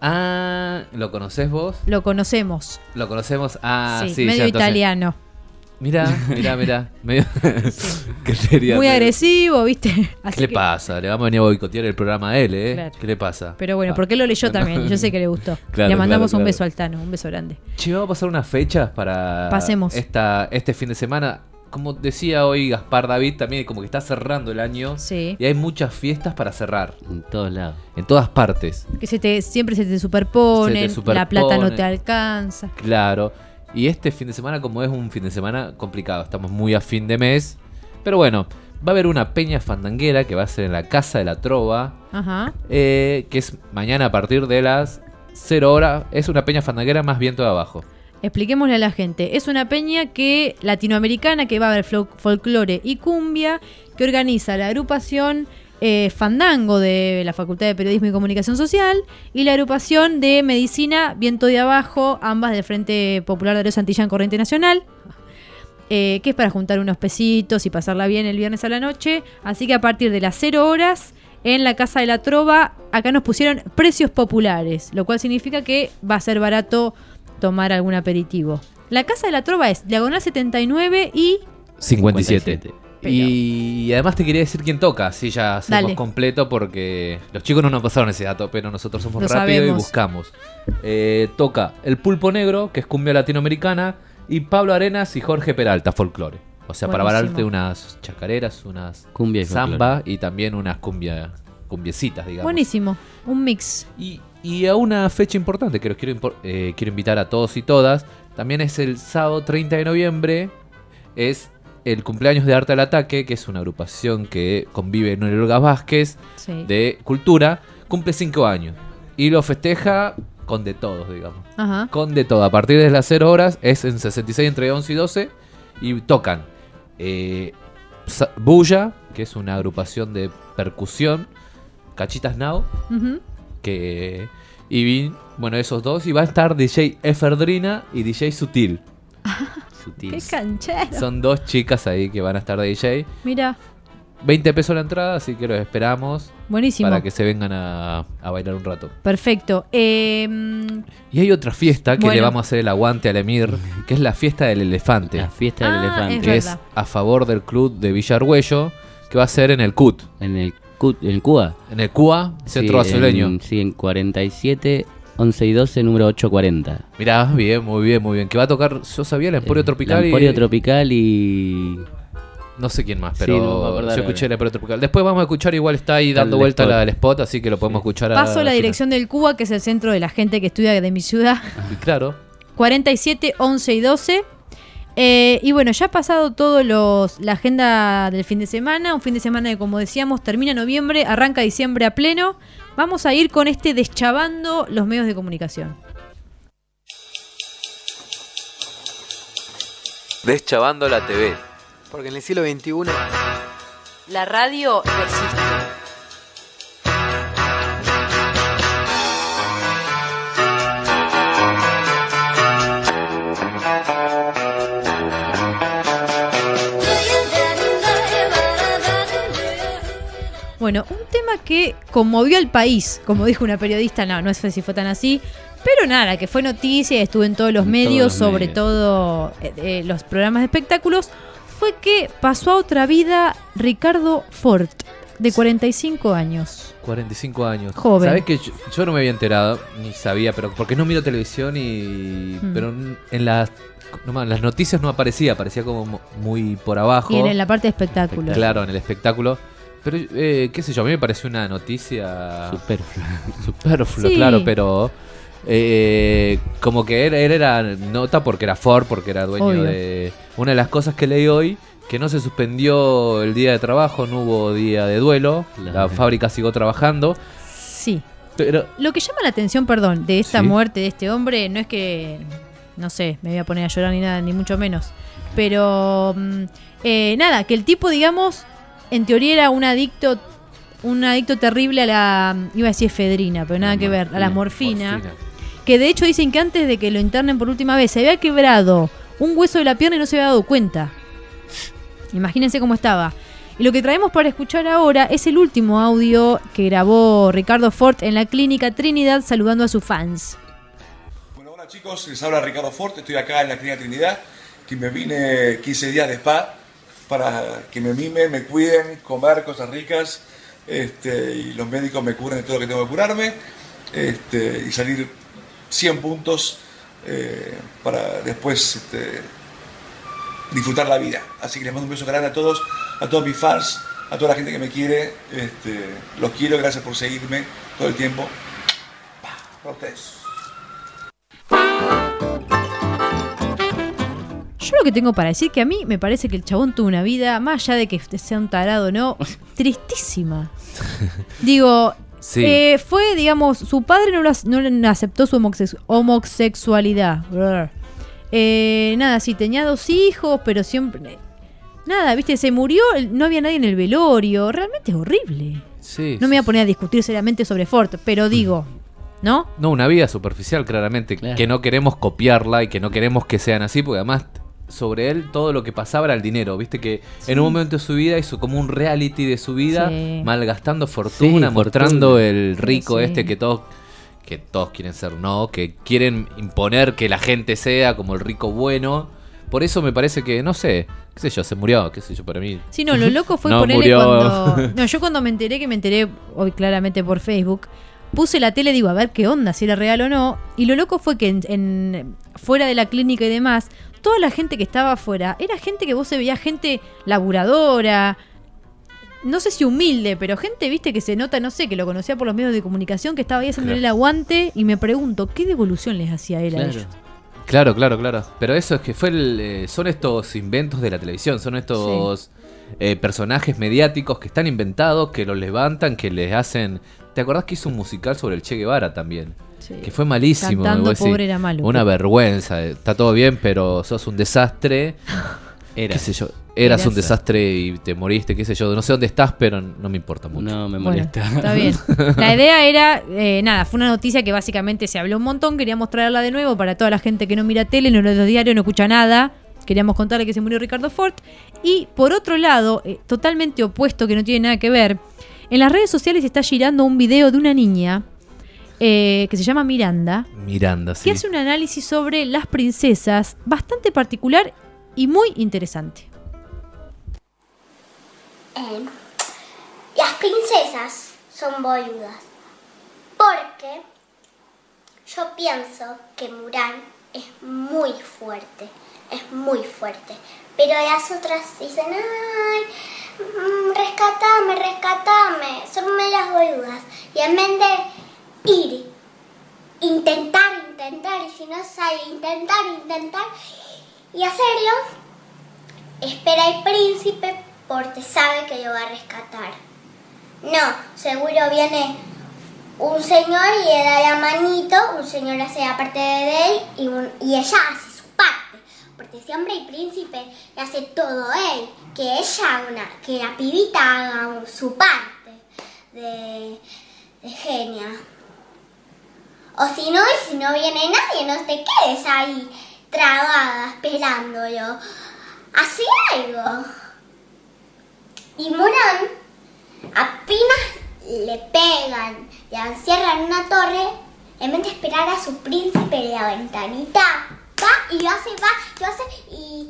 Ah, ¿lo conocés vos? Lo conocemos. ¿Lo conocemos? Ah, sí, sí, medio ya, entonces- italiano. Mirá, mirá, mirá. Medio... ¿Qué sería? Muy Medio- agresivo, ¿viste? Así ¿Qué le que- pasa? Le vamos a venir a boicotear el programa a él, ¿eh? Claro. ¿Qué le pasa? Pero bueno, porque él lo leyó también. Yo sé que le gustó. Claro, le mandamos claro, un claro. beso al Tano, un beso grande. Che, vamos a pasar unas fechas para Pasemos. Esta, este fin de semana. Como decía hoy Gaspar David, también como que está cerrando el año. Sí. Y hay muchas fiestas para cerrar. En todos lados. En todas partes. Que se te, siempre se te superponen, Se te la plata no superponen. te alcanza. Claro. Y este fin de semana, como es un fin de semana complicado, estamos muy a fin de mes. Pero bueno, va a haber una peña fandanguera que va a ser en la Casa de la Trova. Ajá. eh, que es mañana a partir de las cero horas. Es una peña fandanguera más viento de abajo. Expliquémosle a la gente. Es una peña que latinoamericana que va a haber fol- folclore y cumbia, que organiza la agrupación eh, Fandango de la Facultad de Periodismo y Comunicación Social y la agrupación de Medicina Viento de Abajo, ambas del Frente Popular de Río Santillán Corriente Nacional, eh, que es para juntar unos pesitos y pasarla bien el viernes a la noche. Así que a partir de las cero horas en la Casa de la Trova, acá nos pusieron precios populares, lo cual significa que va a ser barato tomar algún aperitivo. La Casa de la Trova es Diagonal setenta y nueve y... cincuenta y siete. cincuenta y siete. Y además te quería decir quién toca, así ya hacemos Dale. completo porque los chicos no nos pasaron ese dato, pero nosotros somos Lo rápidos y sabemos. buscamos. Eh, toca El Pulpo Negro, que es cumbia latinoamericana, y Pablo Arenas y Jorge Peralta, folclore. O sea, para Buenísimo. bailarte unas chacareras, unas Cumbia y samba y también unas cumbia, cumbiecitas, digamos. Buenísimo, un mix. Y, y a una fecha importante que los quiero, impor- eh, quiero invitar a todos y todas, también es el sábado treinta de noviembre, es el cumpleaños de Arte al Ataque, que es una agrupación que convive en Olga Vázquez, Sí. de cultura, cumple cinco años. Y lo festeja con de todos, digamos. Ajá. Con de todo. A partir de las cero horas es en sesenta y seis entre once y doce y tocan eh, Sa- Bulla, que es una agrupación de percusión, Cachitas Now, Ujú. que y vi- bueno, esos dos, y va a estar D J Eferdrina y D J Sutil. Sutil. ¡Qué canchero! Son dos chicas ahí que van a estar de D J. Mira, veinte pesos la entrada, así que los esperamos buenísimo. para que se vengan a, a bailar un rato. Perfecto. Eh, Y hay otra fiesta que Bueno. le vamos a hacer el aguante al Emir, que es la fiesta del elefante. La fiesta del Ah, elefante. es que es verdad. a favor del club de Villargüello, que va a ser en el C U T, En el, Cut- en el Cuba. en el Cuba, Centro Sí, Brasileño. en- Sí, en cuarenta y siete, once y doce, número ochocientos cuarenta. Mirá, bien, muy bien, muy bien. Que va a tocar, yo sabía, el Emporio Eh, Tropical. la Emporio y Tropical y... no sé quién más, Sí, pero no me voy a acordar yo ahora. escuché el Emporio Tropical. Después vamos a escuchar, igual está ahí Está dando el vuelta spot. la del spot, así que lo podemos escuchar a paso la dirección del Cuba, que es el centro de la gente que estudia de mi ciudad. Y claro. cuarenta y siete, once y doce. Eh, y bueno, ya ha pasado todo los, la agenda del fin de semana. Un fin de semana que, como decíamos, termina noviembre, arranca diciembre a pleno. Vamos a ir con este deschavando los medios de comunicación. Deschavando la T V. Porque en el siglo veintiuno La radio resiste. Bueno, un tema que conmovió al país, como dijo una periodista, no, no sé si fue tan así, pero nada, que fue noticia, estuvo en todos los En medios, todos los sobre medios. todo eh, eh, los programas de espectáculos, fue que pasó a otra vida Ricardo Ford, de cuarenta y cinco años. cuarenta y cinco años. Joven. ¿Sabés que yo, yo no me había enterado, ni sabía, pero porque no miro televisión y. Hmm. Pero en las. No, en las noticias no aparecía, aparecía como mu- muy por abajo. Y en la parte de espectáculos. Claro, en el espectáculo. Pero, eh, qué sé yo, a mí me pareció una noticia. Superflua. Superflua, Sí. claro, pero. eh, como que él, él era nota porque era Ford, porque era dueño Obvio. de. Una de las cosas que leí hoy, que no se suspendió el día de trabajo, no hubo día de duelo, la, La- fábrica siguió trabajando. Sí. Pero. Lo que llama la atención, perdón, de esta Sí. muerte de este hombre, no es que, no sé, me voy a poner a llorar ni nada, ni mucho menos. Pero, mm, eh, nada, que el tipo, digamos, en teoría era un adicto, un adicto terrible a la, iba a decir efedrina, pero nada que ver, a la morfina. Morfina. Que de hecho dicen que antes de que lo internen por última vez se había quebrado un hueso de la pierna y no se había dado cuenta. Imagínense cómo estaba. Y lo que traemos para escuchar ahora es el último audio que grabó Ricardo Ford en la clínica Trinidad saludando a sus fans. Hola chicos, les habla Ricardo Ford, estoy acá en la Clínica Trinidad, que me vine quince días de spa para que me mimen, me cuiden, comer cosas ricas, este, y los médicos me curen de todo lo que tengo que curarme, este, y salir cien puntos eh, para después este, disfrutar la vida. Así que les mando un beso grande a todos, a todos mis fans, a toda la gente que me quiere, este, los quiero, gracias por seguirme todo el tiempo. Para ustedes. Yo lo que tengo para decir que a mí me parece que el chabón tuvo una vida, más allá de que sea un tarado o no, tristísima. Digo, Sí. eh, fue, digamos, su padre no, lo, ac- no le aceptó su homosex- homosexualidad. Brr. Eh, nada, sí, tenía dos hijos, pero siempre... Nada, viste, se murió, no había nadie en el velorio. Realmente es horrible. Sí. No me voy a poner a discutir seriamente sobre Ford, pero digo, ¿no? No, una vida superficial, claramente. Claro. Que no queremos copiarla y que no queremos que sean así, porque además sobre él todo lo que pasaba era el dinero. Viste que Sí. en un momento de su vida hizo como un reality de su vida, Sí. malgastando fortuna, Sí, mostrando fortuna. el rico Sí. este que todos que todos quieren ser, no, que quieren imponer que la gente sea como el rico bueno. Por eso me parece que, no sé, qué sé yo, se murió, qué sé yo, para mí. Sí, no, lo loco fue No, ponerle murió. cuando... No, yo cuando me enteré, que me enteré hoy claramente por Facebook, puse la tele, digo, a ver qué onda, si era real o no. Y lo loco fue que en, en- fuera de la clínica y demás, toda la gente que estaba afuera, era gente que vos se veía gente laburadora, no sé si humilde, pero gente, viste, que se nota, no sé, que lo conocía por los medios de comunicación, que estaba ahí haciendo Claro. el aguante, y me pregunto, ¿qué devolución les hacía él a Claro. ellos? Claro, claro, claro. Pero eso es que fue el, eh, son estos inventos de la televisión, son estos eh, personajes mediáticos que están inventados, que los levantan, que les hacen... ¿Te acordás que hizo un musical sobre el Che Guevara también? Sí. Que fue malísimo. Cantando me voy a decir. Pobre era malo. Una vergüenza. Está todo bien, pero sos un desastre. Era. Qué sé yo. Eras Eras. un desastre y te moriste, qué sé yo. No sé dónde estás, pero no me importa mucho. No me Bueno, molesta. está bien. La idea era, eh, nada, fue una noticia que básicamente se habló un montón. Queríamos traerla de nuevo para toda la gente que no mira tele, no lee los diarios, no escucha nada. Queríamos contarle que se murió Ricardo Ford. Y por otro lado, eh, totalmente opuesto, que no tiene nada que ver, en las redes sociales está girando un video de una niña eh, que se llama Miranda, Miranda, sí. que hace un análisis sobre las princesas bastante particular y muy interesante. Eh, las princesas son boludas porque yo pienso que Mulan es muy fuerte, es muy fuerte, pero las otras dicen, ay, mm, rescatame, rescatame, son meras boludas, y en vez de ir, intentar, intentar, y si no sale, intentar, intentar, Y a serio, espera el príncipe porque sabe que lo va a rescatar. No, seguro viene un señor y le da la manito, un señor hace la parte de él y, un, y ella hace su parte. Porque siempre el príncipe le hace todo él, que ella, una, que la pibita haga su parte de, de genia. O si no, y si no viene nadie, no te quedes ahí trabada esperándolo. Hace algo. Y Mulan, apenas le pegan, la encierran en una torre, en vez de esperar a su príncipe en la ventanita, va y lo hace, va, lo hace y,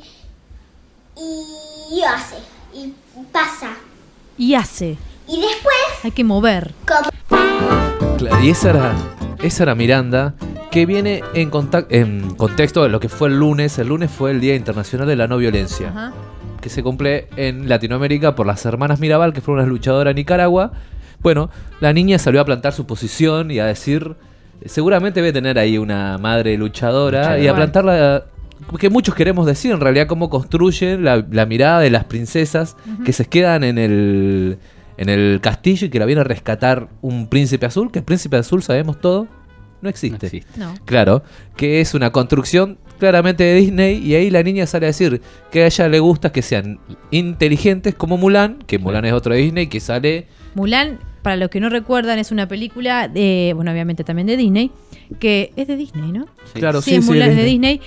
y lo hace, y pasa. Y hace. Y después... Hay que mover. Como... Claro, y esa era, esa era Miranda, que viene en, contact- en contexto de lo que fue el lunes. El lunes fue el Día Internacional de la No Violencia. Ajá. Que se cumple en Latinoamérica por las hermanas Mirabal, que fueron unas luchadoras en Nicaragua. Bueno, la niña salió a plantar su posición y a decir, seguramente debe tener ahí una madre luchadora, luchadora. Y a plantarla, que muchos queremos decir en realidad cómo construyen la, la mirada de las princesas, uh-huh, que se quedan en el, en el castillo y que la viene a rescatar un príncipe azul, que el príncipe azul sabemos todo, no existe. No existe. No. Claro, que es una construcción claramente de Disney, y ahí la niña sale a decir que a ella le gusta que sean inteligentes como Mulan, que Mulan es otro de Disney, que sale... Mulan, para los que no recuerdan, es una película de, bueno, obviamente también de Disney, que es de Disney, ¿no? Sí. Claro, sí, sí, es sí, Mulan, de es de Disney,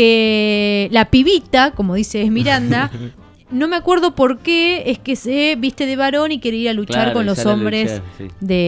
que la pibita, como dice Miranda, no me acuerdo por qué es que se viste de varón y quiere ir a luchar Claro, con los sale a hombres luchar, sí.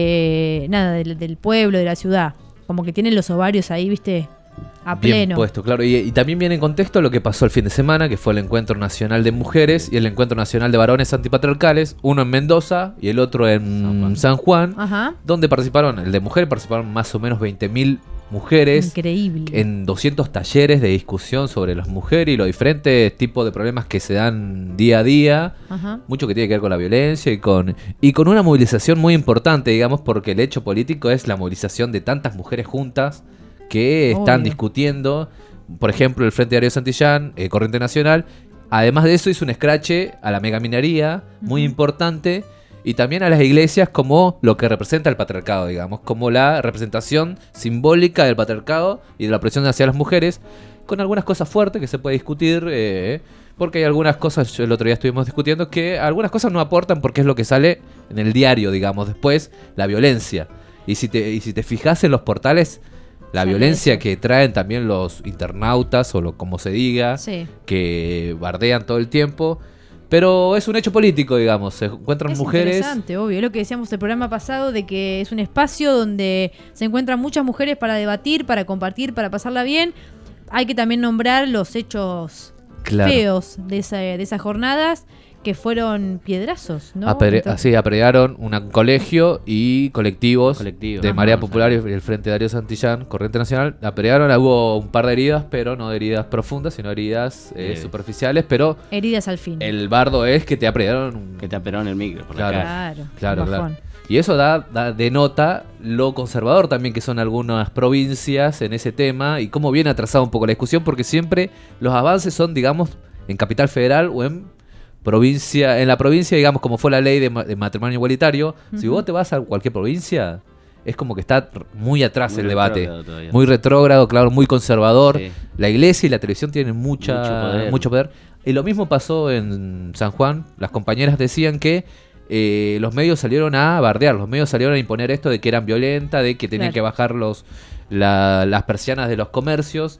de nada del, del pueblo, de la ciudad. Como que tienen los ovarios ahí, ¿viste? A Bien pleno. puesto, claro. Y, y también viene en contexto lo que pasó el fin de semana, que fue el Encuentro Nacional de Mujeres y el Encuentro Nacional de Varones Antipatriarcales, uno en Mendoza y el otro en San Juan, San Juan, Ajá. donde participaron, el de mujeres participaron más o menos veinte mil mujeres. Increíble. En doscientos talleres de discusión sobre las mujeres y los diferentes tipos de problemas que se dan día a día. Ajá. Mucho que tiene que ver con la violencia y con, y con una movilización muy importante, digamos, porque el hecho político es la movilización de tantas mujeres juntas que están Obvio. discutiendo, por ejemplo, el Frente Darío Santillán, eh, Corriente Nacional. Además de eso, hizo un escrache a la megaminería, muy Ujú. importante, y también a las iglesias como lo que representa el patriarcado, digamos, como la representación simbólica del patriarcado y de la opresión hacia las mujeres, con algunas cosas fuertes que se puede discutir, eh, porque hay algunas cosas, el otro día estuvimos discutiendo, que algunas cosas no aportan porque es lo que sale en el diario, digamos, después, la violencia. Y si te, y si te fijas en los portales, la Sale violencia eso. que traen también los internautas, o lo, como se diga, Sí. que bardean todo el tiempo. Pero es un hecho político, digamos. Se encuentran Es mujeres. interesante, obvio. Es lo que decíamos el programa pasado, de que es un espacio donde se encuentran muchas mujeres para debatir, para compartir, para pasarla bien. Hay que también nombrar los hechos Claro. feos de, esa, de esas jornadas, que furon piedrazos, ¿no? Apre- Entonces- así, apedrearon un colegio y colectivos Colectivos. de Ajá. Marea Popular y el Frente Darío Santillán, Corriente Nacional. Apedrearon, hubo un par de heridas, pero no de heridas profundas, sino heridas eh, Eh. superficiales. Pero Heridas al fin. el bardo es que te apedrearon un... Que te aperaron el micro por Claro. la cara. Claro, Claro, un claro. bajón. Y eso da, da denota lo conservador también que son algunas provincias en ese tema y cómo viene atrasada un poco la discusión, porque siempre los avances son, digamos, en Capital Federal o en provincia, en la provincia, digamos, como fue la ley de, ma- de matrimonio igualitario. Si Ujú. vos te vas a cualquier provincia, es como que está r- muy atrás Muy el debate. retrógrado todavía. Muy retrógrado, claro, muy conservador. Sí. La iglesia y la televisión tienen mucha, Mucho poder. mucho poder. Y lo mismo pasó en San Juan. Las compañeras decían que eh, los medios salieron a bardear, los medios salieron a imponer esto de que eran violentas, de que tenían Claro. que bajar los, la- las persianas de los comercios.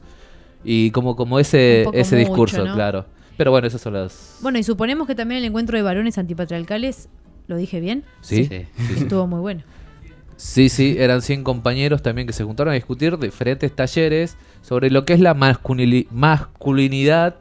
Y como, como ese, Un poco ese mucho, discurso, ¿no? claro. Pero bueno, esas son las... Bueno, y suponemos que también el encuentro de varones antipatriarcales, ¿lo dije bien? Sí, Sí. sí, sí. Estuvo muy bueno. Sí, sí, eran cien compañeros también que se juntaron a discutir diferentes talleres sobre lo que es la masculini- masculinidad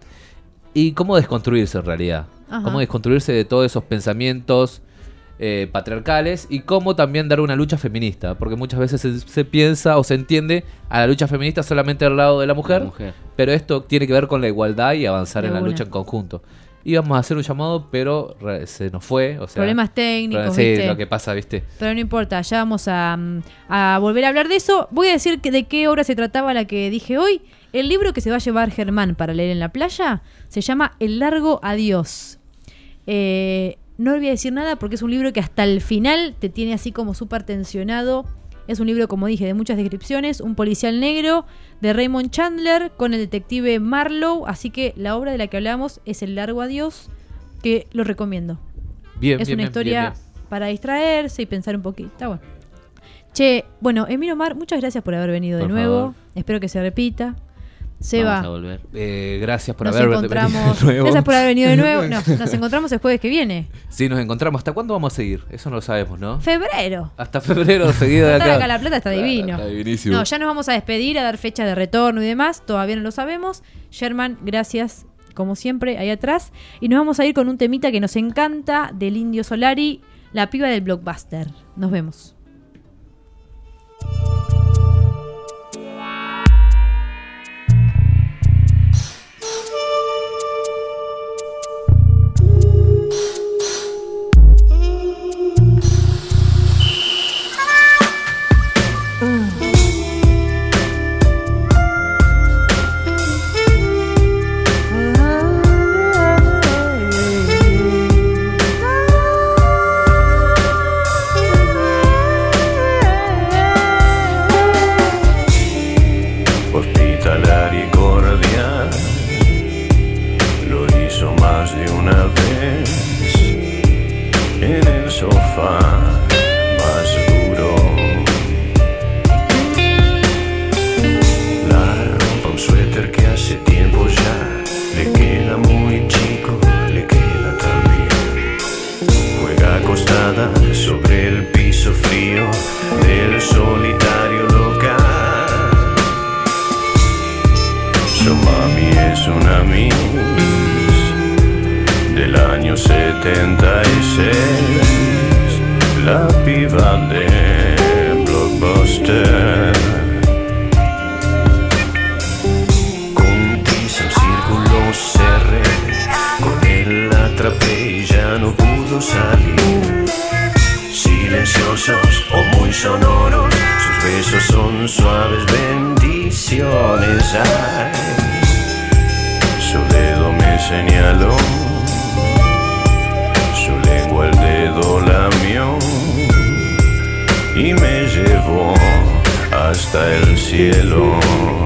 y cómo desconstruirse en realidad. Ajá. Cómo desconstruirse de todos esos pensamientos eh, patriarcales y cómo también dar una lucha feminista. Porque muchas veces se, se piensa o se entiende a la lucha feminista solamente al lado de la mujer, La mujer. pero esto tiene que ver con la igualdad y avanzar De en la una. lucha en conjunto. íbamos a hacer un llamado, pero re- se nos fue. O sea, Problemas técnicos, sí, ¿viste? lo que pasa, ¿viste? Pero no importa, ya vamos a, a volver a hablar de eso. Voy a decir que de qué obra se trataba la que dije hoy. El libro que se va a llevar Germán para leer en la playa se llama El largo adiós. Eh, no voy a decir nada porque es un libro que hasta el final te tiene así como súper tensionado. Es un libro, como dije, de muchas descripciones. Un policial negro de Raymond Chandler con el detective Marlowe. Así que la obra de la que hablamos es El largo adiós, que lo recomiendo. Bien, es bien, una bien, historia bien, bien. para distraerse y pensar un poquito. Está bueno. Che, bueno, Emilio Mar, muchas gracias por haber venido Por de nuevo. favor. Espero que se repita. Seba, Vamos a volver. Eh, gracias por nos haber encontramos. venido de nuevo. Gracias por haber venido de nuevo. No, nos encontramos el jueves que viene. Sí, nos encontramos. ¿Hasta cuándo vamos a seguir? Eso no lo sabemos, ¿no? Febrero. Hasta febrero seguido de Total, acá. acá La Plata está divino. Está divinísimo. No, ya nos vamos a despedir, a dar fecha de retorno y demás. Todavía no lo sabemos. Sherman, gracias, como siempre, ahí atrás. Y nos vamos a ir con un temita que nos encanta del Indio Solari, La piba del blockbuster. Nos vemos. Hospitalario y cordial, lo hizo más de una vez en el sofá más duro. La ropa, un suéter que hace tiempo ya le queda muy chico, le queda también. Juega acostada sobre el piso frío del solitario local. Su mami es una Miss del año setenta y seis, la piba de Blockbuster. Con prisa un círculo cerré, con él la atrapé y ya no pudo salir. Silenciosos o muy sonoros, sus besos son suaves bendiciones. Ay, su dedo me señaló, su lengua el dedo lamió y me llevó hasta el cielo.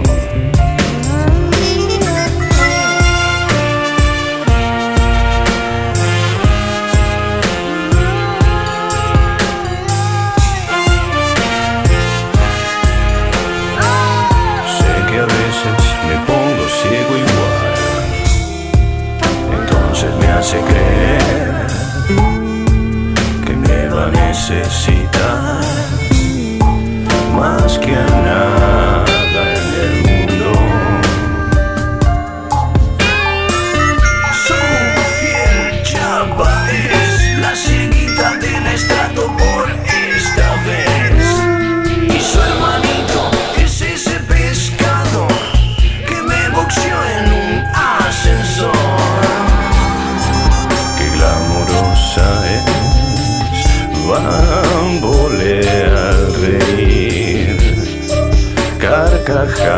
Ciego igual, entonces me hace creer que me va a necesitar más que a nada en el mundo. Su fiel chapa es la cieguita del estrato por esta vez, y su hermanito es ese pescado en un ascensor. Qué glamorosa es, bambolea al reír, carcajadas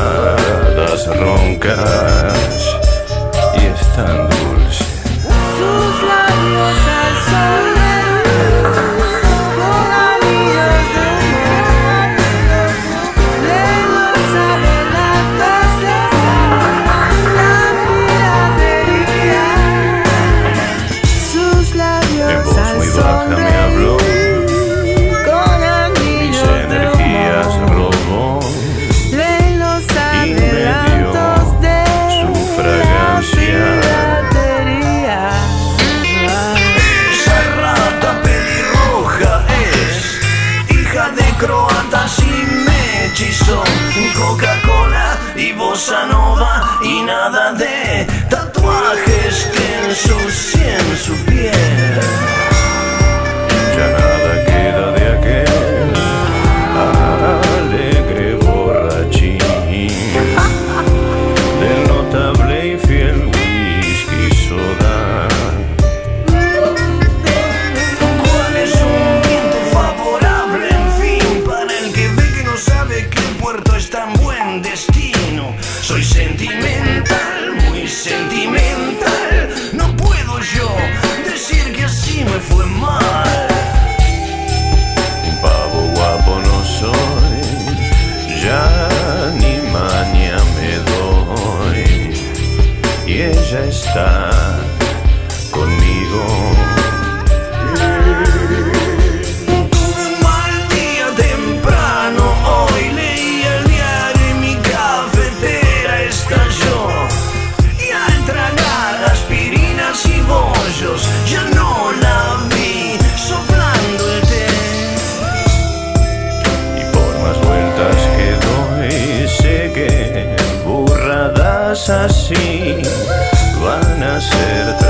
roncas y es tan dulce. Sus labios al sol. Sus ella está conmigo. Tuve un mal día temprano, hoy leía el diario y mi cafetera estalló. Y al tragar aspirinas y bollos ya no la vi soplando el té. Y por más vueltas que doy sé que burradas así van a ser